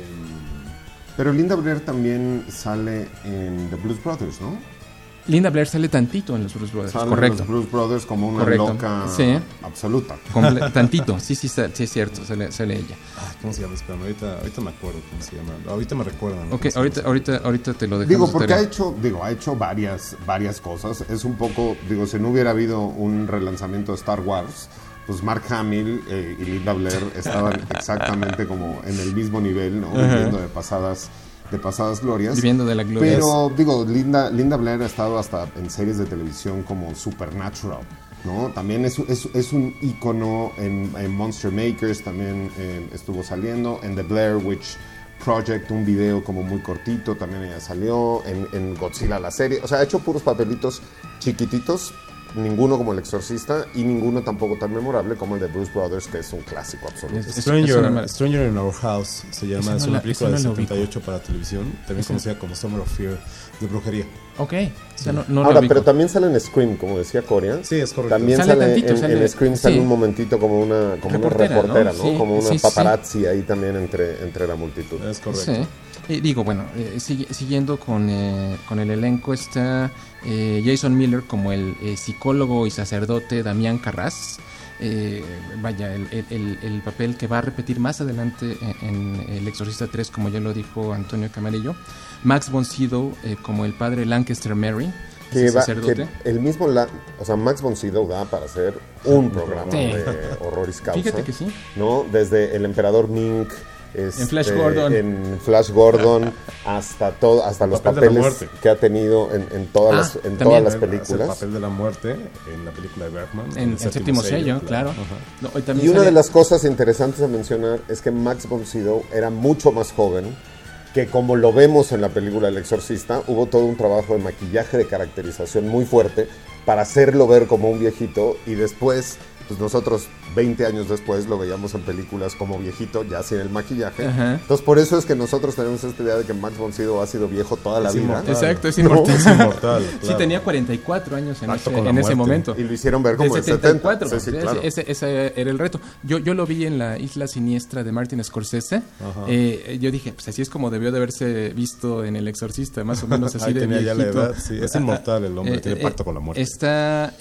Pero Linda Blair también sale en The Blues Brothers, ¿no? Linda Blair sale tantito en los Blues Brothers, Sale correcto. en los Blues Brothers como una Correcto. loca Sí. absoluta. Tantito, sí, es cierto, sale ella. ¿Cómo se llama? Espérame, ahorita me acuerdo cómo se llama. Ahorita me recuerdan. Ok, ahorita te lo dejamos. Digo, porque tarea. ha hecho varias cosas. Es un poco, si no hubiera habido un relanzamiento de Star Wars, pues Mark Hamill y Linda Blair estaban exactamente como en el mismo nivel, ¿no? Viviendo de pasadas glorias. Viviendo de la gloria. Pero, Linda Blair ha estado hasta en series de televisión como Supernatural, ¿no? También es un ícono en Monster Makers, también estuvo saliendo. En The Blair Witch Project, un video como muy cortito, también ella salió. En Godzilla, la serie. O sea, ha hecho puros papelitos chiquititos, ninguno como El Exorcista y ninguno tampoco tan memorable como el de Bruce Brothers, que es un clásico absoluto. Stranger in Our House se llama, es una película de 78 para televisión, también conocida como Summer of Fear, de brujería. Ok, o sea, no Ahora, lo pero también sale en Scream, como decía Coria. Sí, es correcto. También Sale sale tantito, en Scream, sale sí. un momentito como una reportera, ¿no? Sí, Como una sí. paparazzi ahí también entre la multitud. Es correcto. Sí. Digo, bueno, siguiendo con el elenco está Jason Miller como el psicólogo y sacerdote Damián Carras. Vaya, el papel que va a repetir más adelante en El Exorcista 3, como ya lo dijo Antonio Camarillo. Max von Sydow como el padre Lancaster Mary, Que sacerdote. el mismo, Max von Sydow da para hacer un programa de horroris causa. Fíjate que sí. ¿No? Desde el emperador Ming, En Flash Gordon. hasta los Papel de la papeles muerte. que ha tenido en todas también. las El películas. papel de la muerte en la película de Bergman. En el séptimo sello, claro. Ajá. No, hoy también Y una sale- de las cosas interesantes a mencionar es que Max von Sydow era mucho más joven, que como lo vemos en la película El Exorcista, hubo todo un trabajo de maquillaje, de caracterización muy fuerte para hacerlo ver como un viejito, y después, pues nosotros 20 años después lo veíamos en películas como viejito, ya sin el maquillaje. Ajá. Entonces por eso es que nosotros tenemos esta idea de que Max von Sydow ha sido viejo toda la Es vida. inmortal. Exacto, es No. inmortal. Es inmortal. Sí, claro. tenía 44 años en Pacto ese, con la en ese muerte. momento. Y lo hicieron ver como de de 74. 70. Sí, claro. Ese era el reto. Yo lo vi en La Isla Siniestra de Martin Scorsese. Ajá. Yo dije, pues así es como debió de haberse visto en El Exorcista, más o menos así Ahí de tenía ya la viejito. edad, sí, es inmortal el hombre, tiene pacto con la muerte. Está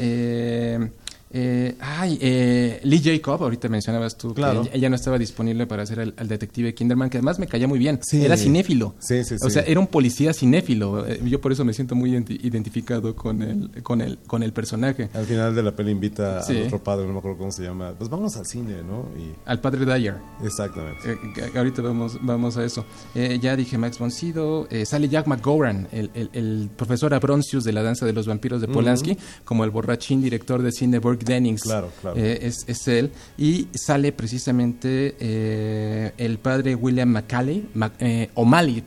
Lee Jacob, ahorita mencionabas tú, Claro. que ella no estaba disponible para hacer al detective Kinderman, que además me caía muy bien. Sí. Era cinéfilo. Sí, sí, O sí. sea, era un policía cinéfilo. Yo por eso me siento muy identificado con el personaje. Al final de la peli invita Sí. al otro padre, no me acuerdo cómo se llama, pues vámonos al cine, ¿no? Y Al padre Dyer. exactamente. Ahorita vamos a eso. Ya dije Max von Sydow. Sale Jack McGowan, el profesor Abroncius de La Danza de los Vampiros de Polanski, como el borrachín director de cine Burke Dennings. Claro. Es él. Y sale precisamente el padre William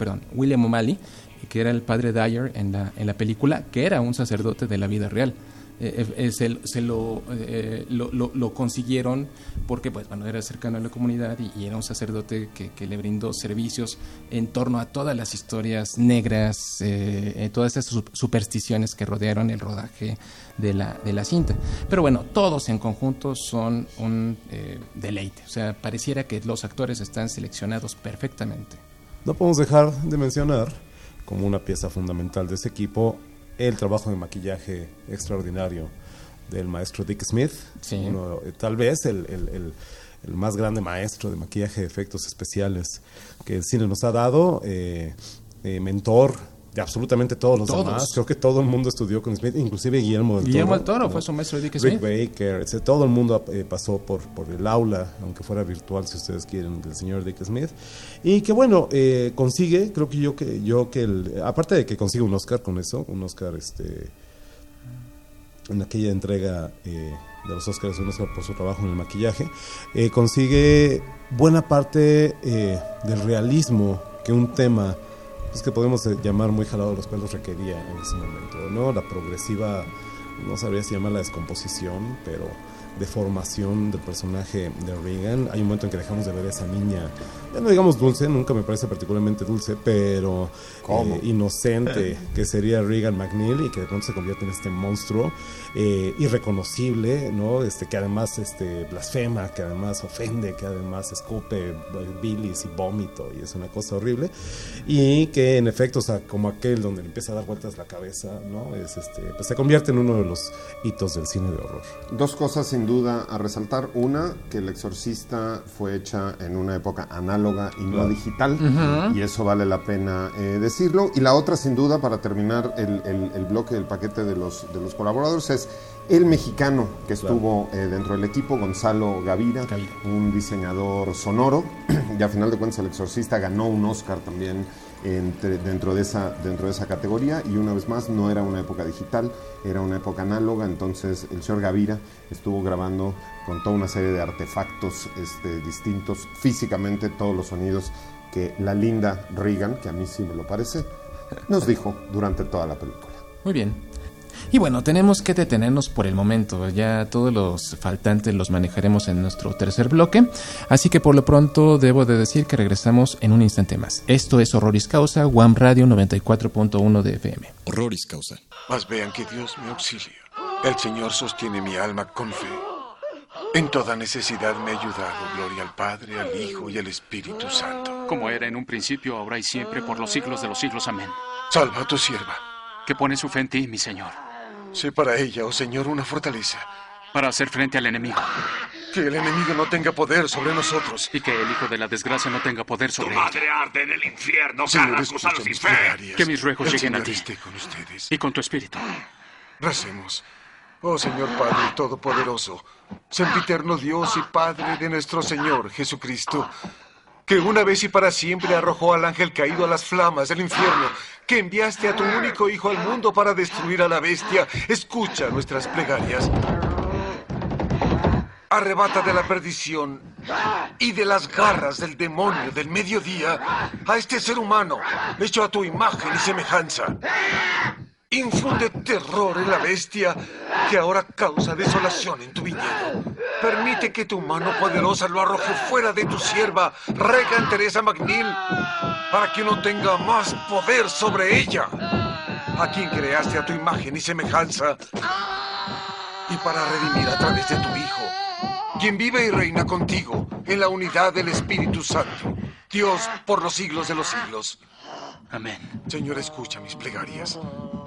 O'Malley, que era el padre Dyer en la película, que era un sacerdote de la vida real. lo consiguieron porque pues bueno, era cercano a la comunidad y era un sacerdote que le brindó servicios en torno a todas las historias negras, todas esas supersticiones que rodearon el rodaje de la cinta. Pero bueno, todos en conjunto son un deleite, o sea, pareciera que los actores están seleccionados perfectamente. No podemos dejar de mencionar como una pieza fundamental de ese equipo el trabajo de maquillaje extraordinario del maestro Dick Smith, sí. Tal vez el más grande maestro de maquillaje de efectos especiales que el cine nos ha dado, mentor de absolutamente todos los demás. Creo que todo el mundo estudió con Smith, inclusive Guillermo del Toro, fue su maestro de Dick Smith. Rick Baker, etc. Todo el mundo pasó por el aula, aunque fuera virtual, si ustedes quieren, del señor Dick Smith. Y que bueno, consigue, creo que aparte de que consigue un Oscar con eso, un Oscar en aquella entrega de los Oscars, un Oscar por su trabajo en el maquillaje, consigue buena parte del realismo que un tema que podemos llamar muy jalado de los pelos requería en ese momento, ¿no? La progresiva, no sabría si llamarla descomposición, pero deformación del personaje de Regan. Hay un momento en que dejamos de ver a esa niña, ya no digamos dulce, nunca me parece particularmente dulce, pero inocente, que sería Regan McNeil, y que de pronto se convierte en este monstruo irreconocible, ¿no? Que además blasfema, que además ofende, que además escupe bilis y vómito, y es una cosa horrible, y que en efecto, o sea, como aquel donde le empieza a dar vueltas la cabeza, ¿no? Pues se convierte en uno de los hitos del cine de horror. Dos cosas sin duda a resaltar. Una, que El Exorcista fue hecha en una época análoga y no digital, y eso vale la pena decirlo. Y la otra, sin duda, para terminar el bloque del paquete de los colaboradores, es el mexicano que estuvo dentro del equipo, Gonzalo Gavira, un diseñador sonoro, y a final de cuentas El Exorcista ganó un Oscar también dentro de esa categoría, y una vez más no era una época digital, era una época análoga. Entonces el señor Gavira estuvo grabando con toda una serie de artefactos distintos, físicamente todos los sonidos que la linda Regan, que a mí sí me lo parece, nos dijo durante toda la película. Muy bien. Y bueno, tenemos que detenernos por el momento. Ya todos los faltantes los manejaremos en nuestro tercer bloque. Así que por lo pronto debo de decir que regresamos en un instante más. Esto es Horroris Causa, Guam Radio 94.1 de FM. Horroris Causa. Mas vean que Dios me auxilia. El Señor sostiene mi alma con fe. En toda necesidad me ha ayudado. Gloria al Padre, al Hijo y al Espíritu Santo. Como era en un principio, ahora y siempre, por los siglos de los siglos. Amén. Salva a tu sierva. Que pone su fe en ti, mi Señor. Sé para ella, oh Señor, una fortaleza. Para hacer frente al enemigo. Que el enemigo no tenga poder sobre nosotros. Y que el hijo de la desgracia no tenga poder sobre ella. Tu madre arde en el infierno, Carras, gusano sin fe. Que mis ruegos lleguen a ti. Esté con ustedes. Y con tu espíritu. Recemos. Oh Señor Padre Todopoderoso, sempiterno Dios y Padre de nuestro Señor Jesucristo, que una vez y para siempre arrojó al ángel caído a las flamas del infierno, que enviaste a tu único Hijo al mundo para destruir a la bestia, escucha nuestras plegarias. Arrebata de la perdición y de las garras del demonio del mediodía a este ser humano, hecho a tu imagen y semejanza. Infunde terror en la bestia que ahora causa desolación en tu viñedo. Permite que tu mano poderosa lo arroje fuera de tu sierva, Regan Teresa McNeil, para que no tenga más poder sobre ella, a quien creaste a tu imagen y semejanza, y para redimir a través de tu Hijo, quien vive y reina contigo en la unidad del Espíritu Santo, Dios por los siglos de los siglos. Amén. Señor, escucha mis plegarias.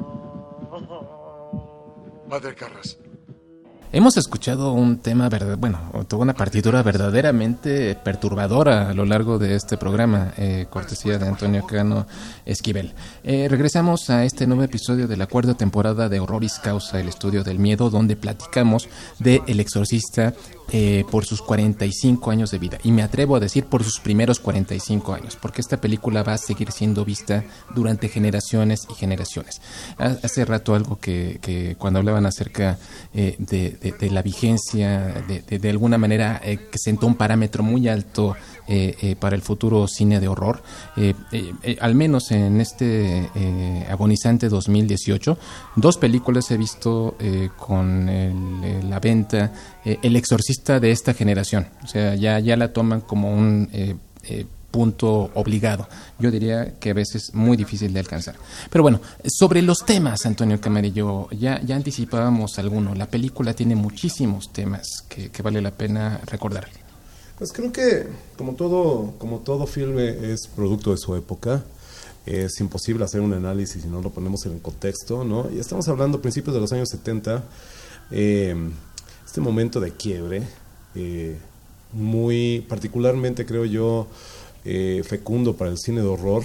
Padre Carras. Hemos escuchado un tema, toda una partitura verdaderamente perturbadora a lo largo de este programa, cortesía de Antonio Cano Esquivel. Regresamos a este nuevo episodio de la cuarta temporada de Horroris Causa, el estudio del miedo, donde platicamos de El Exorcista por sus 45 años de vida, y me atrevo a decir por sus primeros 45 años, porque esta película va a seguir siendo vista durante generaciones y generaciones. Hace rato algo que cuando hablaban acerca de la vigencia, de alguna manera que sentó un parámetro muy alto para el futuro cine de horror, al menos en este agonizante 2018, 2 películas he visto con la venta, El Exorcista de esta generación. O sea, ya la toman como un punto obligado. Yo diría que a veces muy difícil de alcanzar. Pero bueno, sobre los temas, Antonio Camarillo, ya anticipábamos alguno. La película tiene muchísimos temas que vale la pena recordar. Pues creo que como todo filme es producto de su época. Es imposible hacer un análisis si no lo ponemos en el contexto, ¿no? Y estamos hablando principios de los años 70, este momento de quiebre, muy particularmente creo yo fecundo para el cine de horror.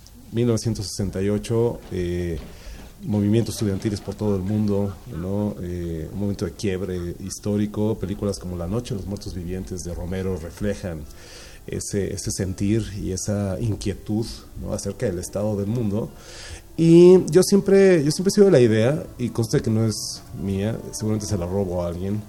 1968, movimientos estudiantiles por todo el mundo, ¿no? Un momento de quiebre histórico. Películas como La Noche de los Muertos Vivientes de Romero reflejan ese sentir y esa inquietud, ¿no? Acerca del estado del mundo. Y yo siempre he sido de la idea, y consta que no es mía, seguramente se la robo a alguien,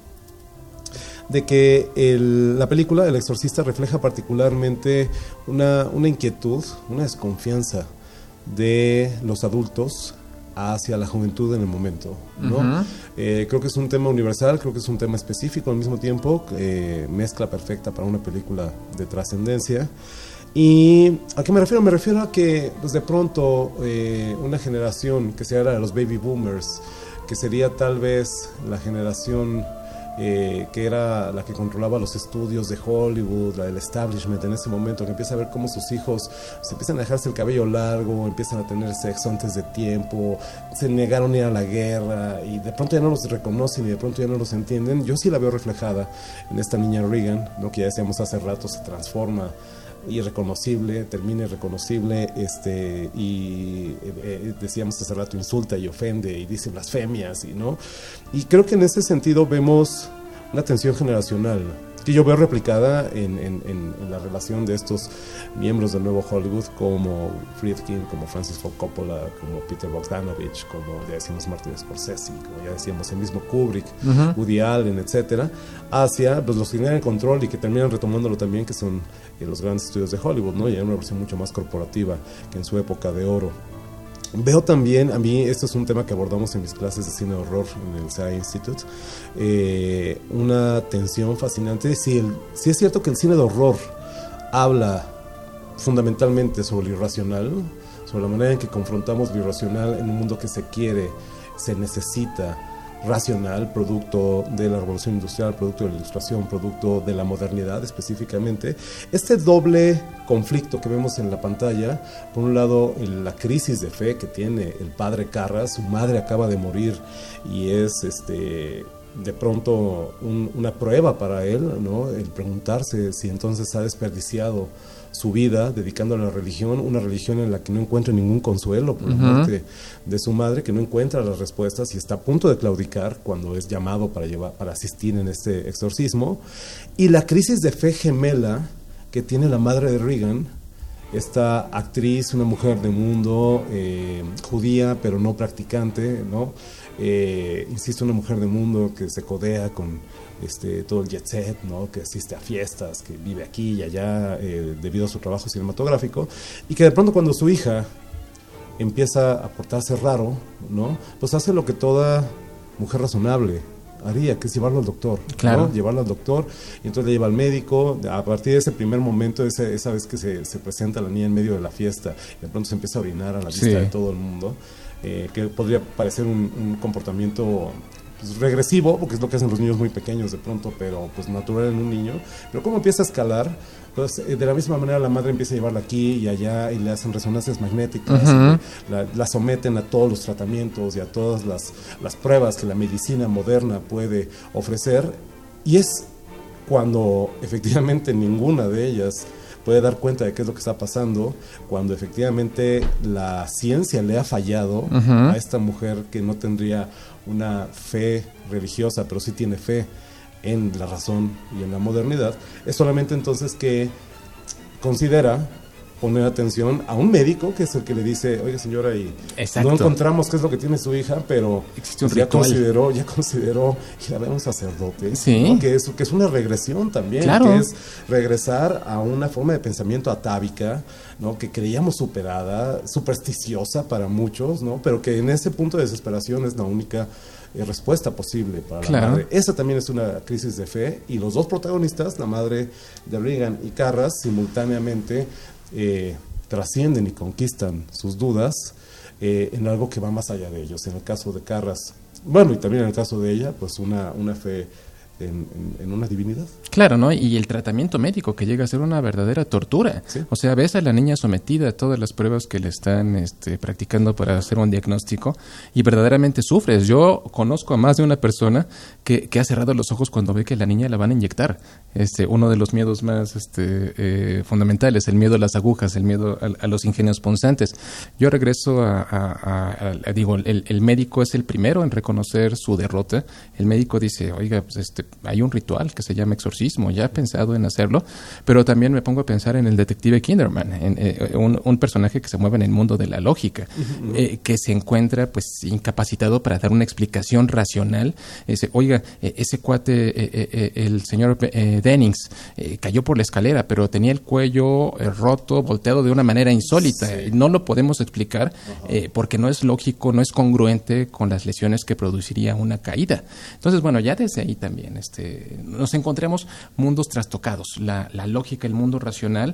de que la película El Exorcista refleja particularmente una inquietud, una desconfianza de los adultos hacia la juventud en el momento, ¿no? Uh-huh. Creo que es un tema universal, creo que es un tema específico al mismo tiempo, mezcla perfecta para una película de trascendencia. ¿Y a qué me refiero? Me refiero a que pues de pronto una generación que sería la de los baby boomers, que sería tal vez la generación que era la que controlaba los estudios de Hollywood, la del establishment en ese momento, que empieza a ver cómo sus hijos se empiezan a dejarse el cabello largo, empiezan a tener sexo antes de tiempo, se negaron a ir a la guerra y de pronto ya no los reconocen y de pronto ya no los entienden. Yo sí la veo reflejada en esta niña Regan, ¿no? Que ya decíamos hace rato, se transforma irreconocible, termina irreconocible, y decíamos hace rato, insulta y ofende y dice blasfemias, ¿no? Y creo que en ese sentido vemos una tensión generacional que yo veo replicada en la relación de estos miembros del nuevo Hollywood, como Friedkin, como Francis Ford Coppola, como Peter Bogdanovich, como ya decíamos Martin Scorsese, como ya decíamos el mismo Kubrick, uh-huh, Woody Allen, etcétera, hacia pues, los que tienen el control y que terminan retomándolo también, que son los grandes estudios de Hollywood, ¿no? Y hay una versión mucho más corporativa que en su época de oro. Veo también, a mí esto es un tema que abordamos en mis clases de cine de horror en el SAI Institute, una tensión fascinante. Si es cierto que el cine de horror habla fundamentalmente sobre lo irracional, sobre la manera en que confrontamos lo irracional en un mundo que se necesita racional, producto de la revolución industrial, producto de la ilustración, producto de la modernidad específicamente. Este doble conflicto que vemos en la pantalla, por un lado la crisis de fe que tiene el padre Karras, su madre acaba de morir y es de pronto una prueba para él, ¿no? El preguntarse si entonces ha desperdiciado su vida dedicando a la religión, una religión en la que no encuentra ningún consuelo por la muerte de su madre, que no encuentra las respuestas y está a punto de claudicar cuando es llamado para asistir en este exorcismo. Y la crisis de fe gemela que tiene la madre de Regan, esta actriz, una mujer de mundo, judía pero no practicante, ¿no? Insisto, una mujer de mundo que se codea con todo el jet set, ¿no? Que asiste a fiestas, que vive aquí y allá debido a su trabajo cinematográfico, y que de pronto cuando su hija empieza a portarse raro, ¿no? Pues hace lo que toda mujer razonable haría, que es llevarlo al doctor, claro, ¿no? Llevarlo al doctor, y entonces le lleva al médico. A partir de ese primer momento, esa vez que se presenta la niña en medio de la fiesta, y de pronto se empieza a orinar a la vista de todo el mundo, que podría parecer un comportamiento pues, regresivo, porque es lo que hacen los niños muy pequeños de pronto, pero pues natural en un niño. Pero cómo empieza a escalar, pues de la misma manera la madre empieza a llevarla aquí y allá y le hacen resonancias magnéticas, la someten a todos los tratamientos y a todas las pruebas que la medicina moderna puede ofrecer, y es cuando efectivamente ninguna de ellas puede dar cuenta de qué es lo que está pasando, cuando efectivamente la ciencia le ha fallado a esta mujer que no tendría una fe religiosa, pero sí tiene fe en la razón y en la modernidad, es solamente entonces que considera poner atención a un médico que es el que le dice, oiga señora, y Exacto. no encontramos qué es lo que tiene su hija, pero existe un ya ritual. consideró ir a ver a un sacerdote, sí. ¿no? que es una regresión también, claro. que es regresar a una forma de pensamiento atávica, ¿no? Que creíamos superada, supersticiosa para muchos, ¿no? Pero que en ese punto de desesperación es la única respuesta posible para claro. la madre. Esa también es una crisis de fe, y los dos protagonistas, la madre de Regan y Carras, simultáneamente trascienden y conquistan sus dudas en algo que va más allá de ellos. En el caso de Carras, bueno, y también en el caso de ella, pues una fe en una divinidad. Claro, ¿no? Y el tratamiento médico, que llega a ser una verdadera tortura. ¿Sí? O sea, ves a la niña sometida a todas las pruebas que le están practicando para hacer un diagnóstico, y verdaderamente sufres. Yo conozco a más de una persona que ha cerrado los ojos cuando ve que la niña la van a inyectar. Uno de los miedos más fundamentales, el miedo a las agujas, el miedo a los ingenios punzantes. Yo regreso digo, el médico es el primero en reconocer su derrota. El médico dice, oiga, pues hay un ritual que se llama exorcismo, ya he pensado en hacerlo, pero también me pongo a pensar en el detective Kinderman, un personaje que se mueve en el mundo de la lógica, que se encuentra pues incapacitado para dar una explicación racional. Oiga, ese cuate, el señor Dennings, cayó por la escalera, pero tenía el cuello roto, volteado de una manera insólita. Sí. No lo podemos explicar porque no es lógico, no es congruente con las lesiones que produciría una caída. Entonces, bueno, ya desde ahí también nos encontramos mundos trastocados. La lógica, el mundo racional,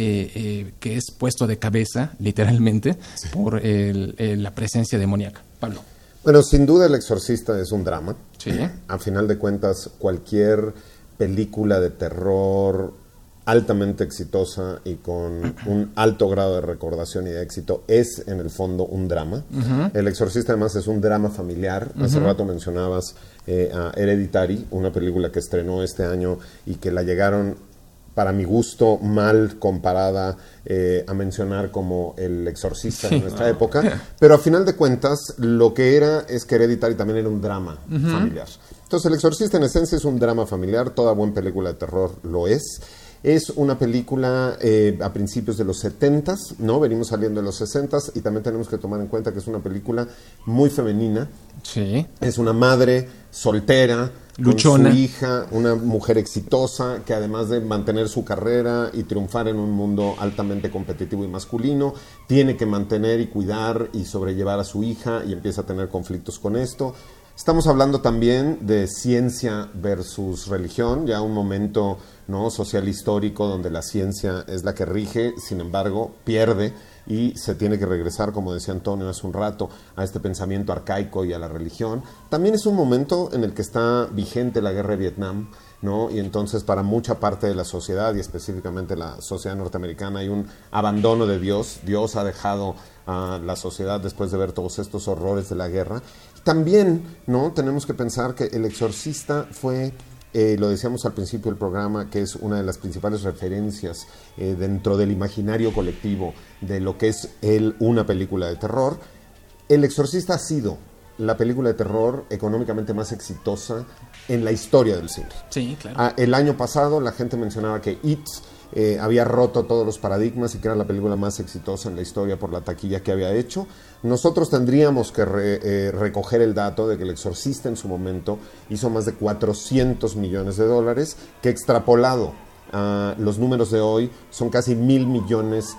que es puesto de cabeza, literalmente, sí. por la presencia demoníaca. Pablo. Bueno, sin duda El Exorcista es un drama. Sí. A final de cuentas, cualquier película de terror altamente exitosa y con un alto grado de recordación y de éxito es en el fondo un drama. Uh-huh. El Exorcista además es un drama familiar. Uh-huh. Hace rato mencionabas a Hereditary, una película que estrenó este año y que la llegaron, para mi gusto, mal comparada a mencionar como El Exorcista de nuestra época, pero a final de cuentas lo que era es que Hereditary también era un drama uh-huh. familiar. Entonces El Exorcista en esencia es un drama familiar, toda buena película de terror lo es. Es una película a principios de los 70s, ¿no? Venimos saliendo de los 60s y también tenemos que tomar en cuenta que es una película muy femenina. Sí. Es una madre soltera, luchona, con su hija, una mujer exitosa que además de mantener su carrera y triunfar en un mundo altamente competitivo y masculino, tiene que mantener y cuidar y sobrellevar a su hija y empieza a tener conflictos con esto. Estamos hablando también de ciencia versus religión, ya un momento, ¿no?, social histórico donde la ciencia es la que rige, sin embargo, pierde y se tiene que regresar, como decía Antonio hace un rato, a este pensamiento arcaico y a la religión. También es un momento en el que está vigente la guerra de Vietnam, ¿no? Y entonces para mucha parte de la sociedad y específicamente la sociedad norteamericana hay un abandono de Dios. Dios ha dejado a la sociedad después de ver todos estos horrores de la guerra. También, ¿no?, tenemos que pensar que El Exorcista fue, lo decíamos al principio del programa, que es una de las principales referencias dentro del imaginario colectivo de lo que es una película de terror. El Exorcista ha sido la película de terror económicamente más exitosa en la historia del cine. Sí, claro. El año pasado la gente mencionaba que It había roto todos los paradigmas y que era la película más exitosa en la historia por la taquilla que había hecho. Nosotros tendríamos que recoger el dato de que El Exorcista en su momento hizo más de $400 millones, que extrapolado a los números de hoy son casi $1,000 millones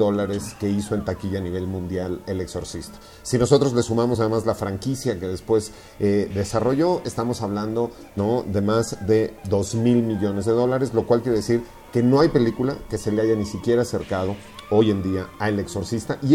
que hizo en taquilla a nivel mundial El Exorcista. Si nosotros le sumamos además la franquicia que después desarrolló, estamos hablando, ¿no?, de más de $2,000 millones, lo cual quiere decir que no hay película que se le haya ni siquiera acercado hoy en día a El Exorcista. Y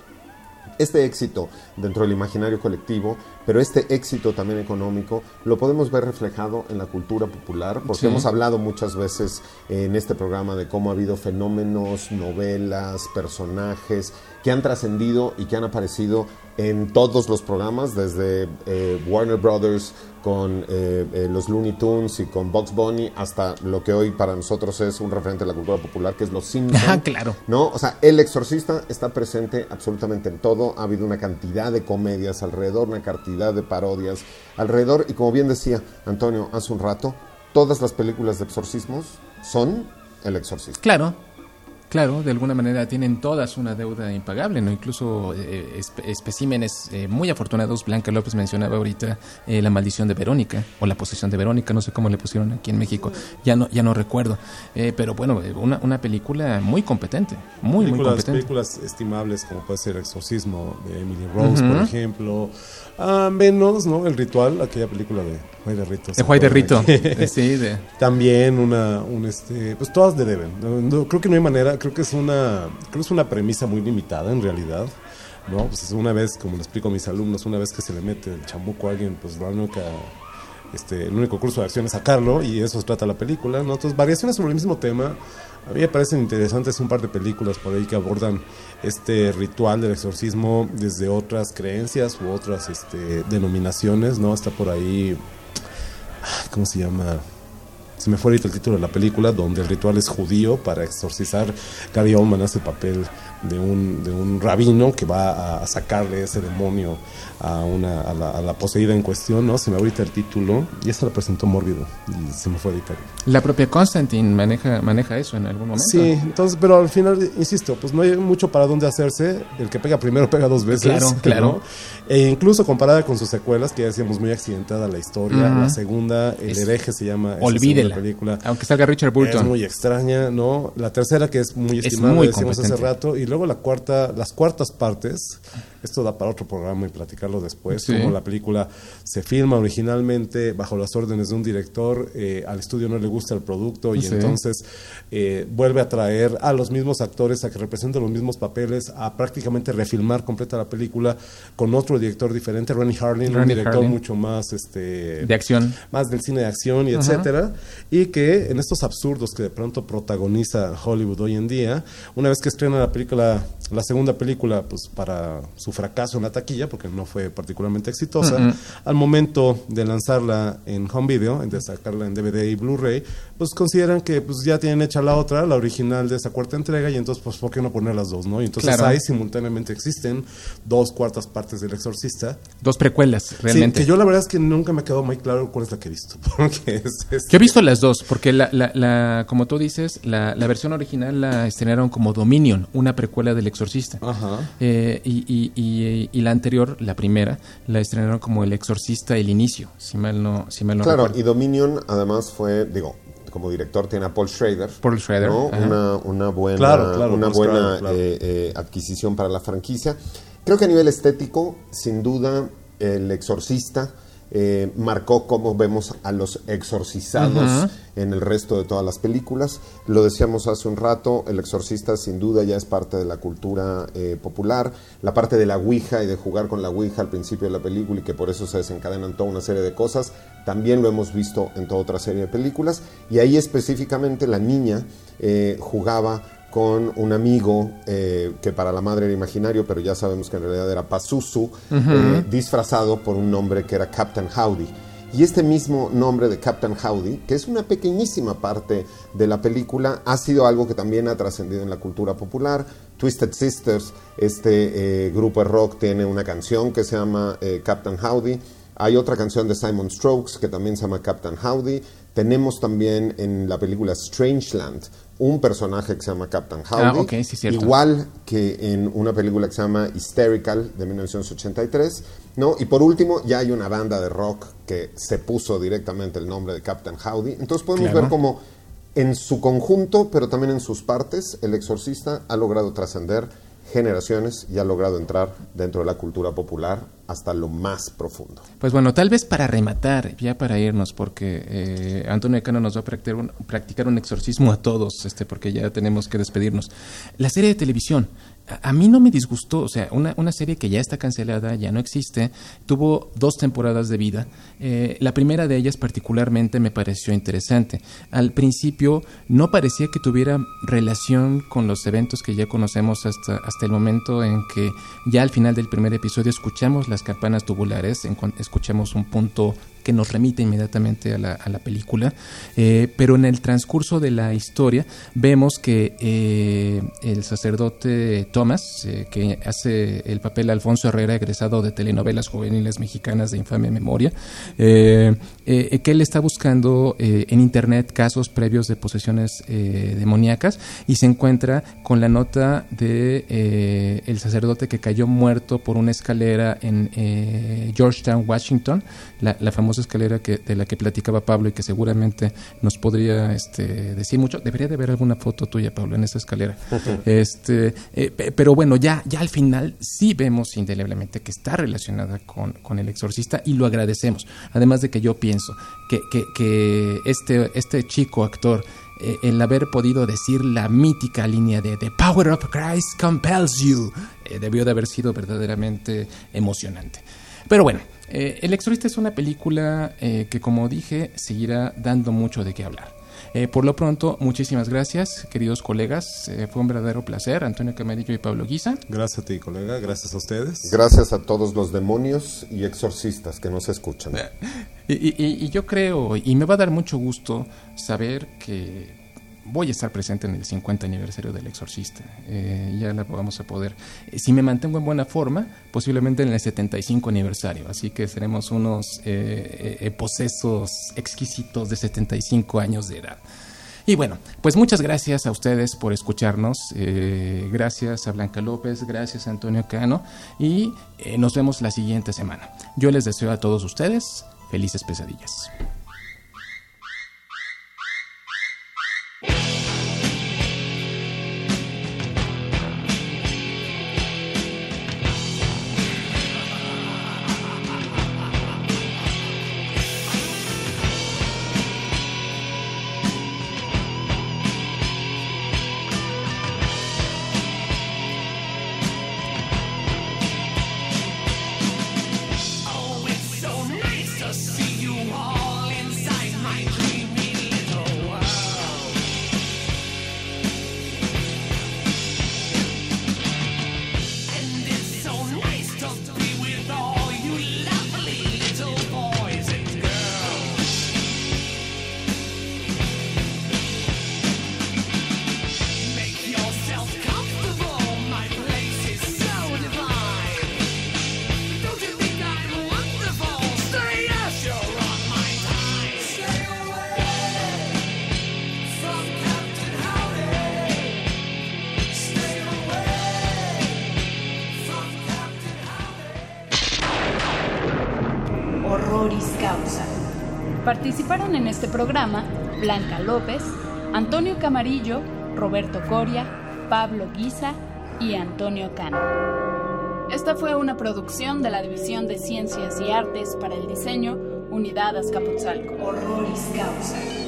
este éxito dentro del imaginario colectivo, pero este éxito también económico, lo podemos ver reflejado en la cultura popular, porque sí, hemos hablado muchas veces en este programa de cómo ha habido fenómenos, novelas, personajes que han trascendido y que han aparecido en todos los programas, desde Warner Brothers con los Looney Tunes y con Bugs Bunny, hasta lo que hoy para nosotros es un referente de la cultura popular, que es Los Simpsons. Ah, claro. ¿No? O sea, El Exorcista está presente absolutamente en todo. Ha habido una cantidad de comedias alrededor, una cantidad de parodias alrededor, y como bien decía Antonio hace un rato, todas las películas de exorcismos son El Exorcista. Claro, de alguna manera tienen todas una deuda impagable, ¿no? Incluso especímenes muy afortunados. Blanca López mencionaba ahorita La Maldición de Verónica, o La Posesión de Verónica, no sé cómo le pusieron aquí en México, ya no recuerdo. Pero bueno, una película muy competente, muy competente. Películas estimables, como puede ser El Exorcismo de Emily Rose, por ejemplo. Menos, ¿no? El Ritual, aquella película de Juay de Rito. De Juay de Rito, sí. También pues todas le deben. No, creo que no hay manera, creo que es una premisa muy limitada en realidad, ¿no? Pues una vez, como le explico a mis alumnos, una vez que se le mete el chamuco a alguien, pues el único curso de acción es sacarlo, y eso se trata la película, ¿no? Entonces, variaciones sobre el mismo tema. A mí me parecen interesantes un par de películas por ahí que abordan este ritual del exorcismo desde otras creencias u otras denominaciones, ¿no? Está por ahí, ¿cómo se llama? Se me fue ahorita el título de la película, donde el ritual es judío para exorcizar. Gary Oldman hace el papel de un rabino que va a sacarle ese demonio a la poseída en cuestión, ¿no? Se me fue ahorita el título, y esa la presentó Mórbido y se me fue a editar. La propia Constantine maneja eso en algún momento. Sí, entonces, pero al final, insisto, pues no hay mucho para dónde hacerse. El que pega primero pega dos veces. Claro. ¿no? E incluso comparada con sus secuelas, que ya decíamos muy accidentada la historia. La segunda, El Hereje se llama. Olvídela. Película. Aunque salga Richard Burton. Es muy extraña, ¿no? La tercera, que es muy estimable, decíamos hace rato. Y luego las cuartas partes. Esto da para otro programa y platicarlo después. Como la película se filma originalmente bajo las órdenes de un director, al estudio no le gusta el producto, y entonces vuelve a traer a los mismos actores a que representen los mismos papeles, a prácticamente refilmar completa la película con otro director diferente, Renny Harlin, un director mucho más de acción, más del cine de acción y etcétera, y que en estos absurdos que de pronto protagoniza Hollywood hoy en día, una vez que estrena la segunda película, pues para su fracaso en la taquilla, porque no fue particularmente exitosa, al momento de lanzarla en home video, de sacarla en DVD y Blu-ray, pues consideran que pues ya tienen hecha la otra, la original de esa cuarta entrega, y entonces pues ¿por qué no poner las dos, no? Y entonces ahí simultáneamente existen 2 cuartas partes del Exorcista. 2 precuelas, realmente. Sí, que yo la verdad es que nunca me quedó muy claro cuál es la que he visto, porque Yo he visto las dos, porque como tú dices, la versión original la estrenaron como Dominion, una precuela del Exorcista. Y la anterior, la primera, la estrenaron como El Exorcista, el inicio, si mal no claro, recuerdo. Y Dominion además fue, como director tiene a Paul Schrader, ¿no? Una buena adquisición para la franquicia. Creo que a nivel estético, sin duda, El Exorcista marcó cómo vemos a los exorcizados en el resto de todas las películas. Lo decíamos hace un rato, El Exorcista sin duda ya es parte de la cultura popular. La parte de la ouija y de jugar con la ouija al principio de la película, y que por eso se desencadenan toda una serie de cosas, también lo hemos visto en toda otra serie de películas. Y ahí específicamente la niña jugaba con un amigo que para la madre era imaginario, pero ya sabemos que en realidad era Pazuzu, disfrazado por un nombre que era Captain Howdy. Y este mismo nombre de Captain Howdy, que es una pequeñísima parte de la película, ha sido algo que también ha trascendido en la cultura popular. Twisted Sisters, grupo de rock, tiene una canción que se llama Captain Howdy. Hay otra canción de Simon Strokes que también se llama Captain Howdy. Tenemos también en la película Strangeland un personaje que se llama Captain Howdy, igual que en una película que se llama Hysterical de 1983, ¿no? Y por último, ya hay una banda de rock que se puso directamente el nombre de Captain Howdy. Entonces podemos ver cómo en su conjunto, pero también en sus partes, El Exorcista ha logrado trascender generaciones y ha logrado entrar dentro de la cultura popular hasta lo más profundo. Pues bueno, tal vez para rematar, ya para irnos, porque Antonio Decano nos va a practicar un exorcismo a todos, porque ya tenemos que despedirnos. La serie de televisión, a mí no me disgustó, o sea, una serie que ya está cancelada, ya no existe, tuvo 2 temporadas de vida. La primera de ellas particularmente me pareció interesante. Al principio no parecía que tuviera relación con los eventos que ya conocemos hasta el momento en que ya al final del primer episodio escuchamos las campanas tubulares, escuchamos un punto que nos remite inmediatamente a la película, pero en el transcurso de la historia vemos que el sacerdote Thomas, que hace el papel de Alfonso Herrera, egresado de telenovelas juveniles mexicanas de infame memoria, que él está buscando en internet casos previos de posesiones demoníacas y se encuentra con la nota de el sacerdote que cayó muerto por una escalera en Georgetown, Washington, la famosa escalera de la que platicaba Pablo y que seguramente nos podría decir mucho. Debería de haber alguna foto tuya, Pablo, en esa escalera. Pero bueno, ya al final sí vemos indeleblemente que está relacionada con El Exorcista y lo agradecemos. Además de que yo pienso que este chico actor, el haber podido decir la mítica línea de The Power of Christ compels you, debió de haber sido verdaderamente emocionante. Pero bueno, El Exorcista es una película que, como dije, seguirá dando mucho de qué hablar. Por lo pronto, muchísimas gracias, queridos colegas. Fue un verdadero placer, Antonio Camarillo y Pablo Guisa. Gracias a ti, colega. Gracias a ustedes. Gracias a todos los demonios y exorcistas que nos escuchan. Y yo creo, y me va a dar mucho gusto saber que voy a estar presente en el 50 aniversario del Exorcista. Ya la vamos a poder, si me mantengo en buena forma, posiblemente en el 75 aniversario. Así que seremos unos posesos exquisitos de 75 años de edad. Y bueno, pues muchas gracias a ustedes por escucharnos. Gracias a Blanca López, gracias a Antonio Cano, y nos vemos la siguiente semana. Yo les deseo a todos ustedes felices pesadillas. Participaron en este programa Blanca López, Antonio Camarillo, Roberto Coria, Pablo Guisa y Antonio Cano. Esta fue una producción de la División de Ciencias y Artes para el Diseño, Unidad Azcapotzalco. Horroris Causa.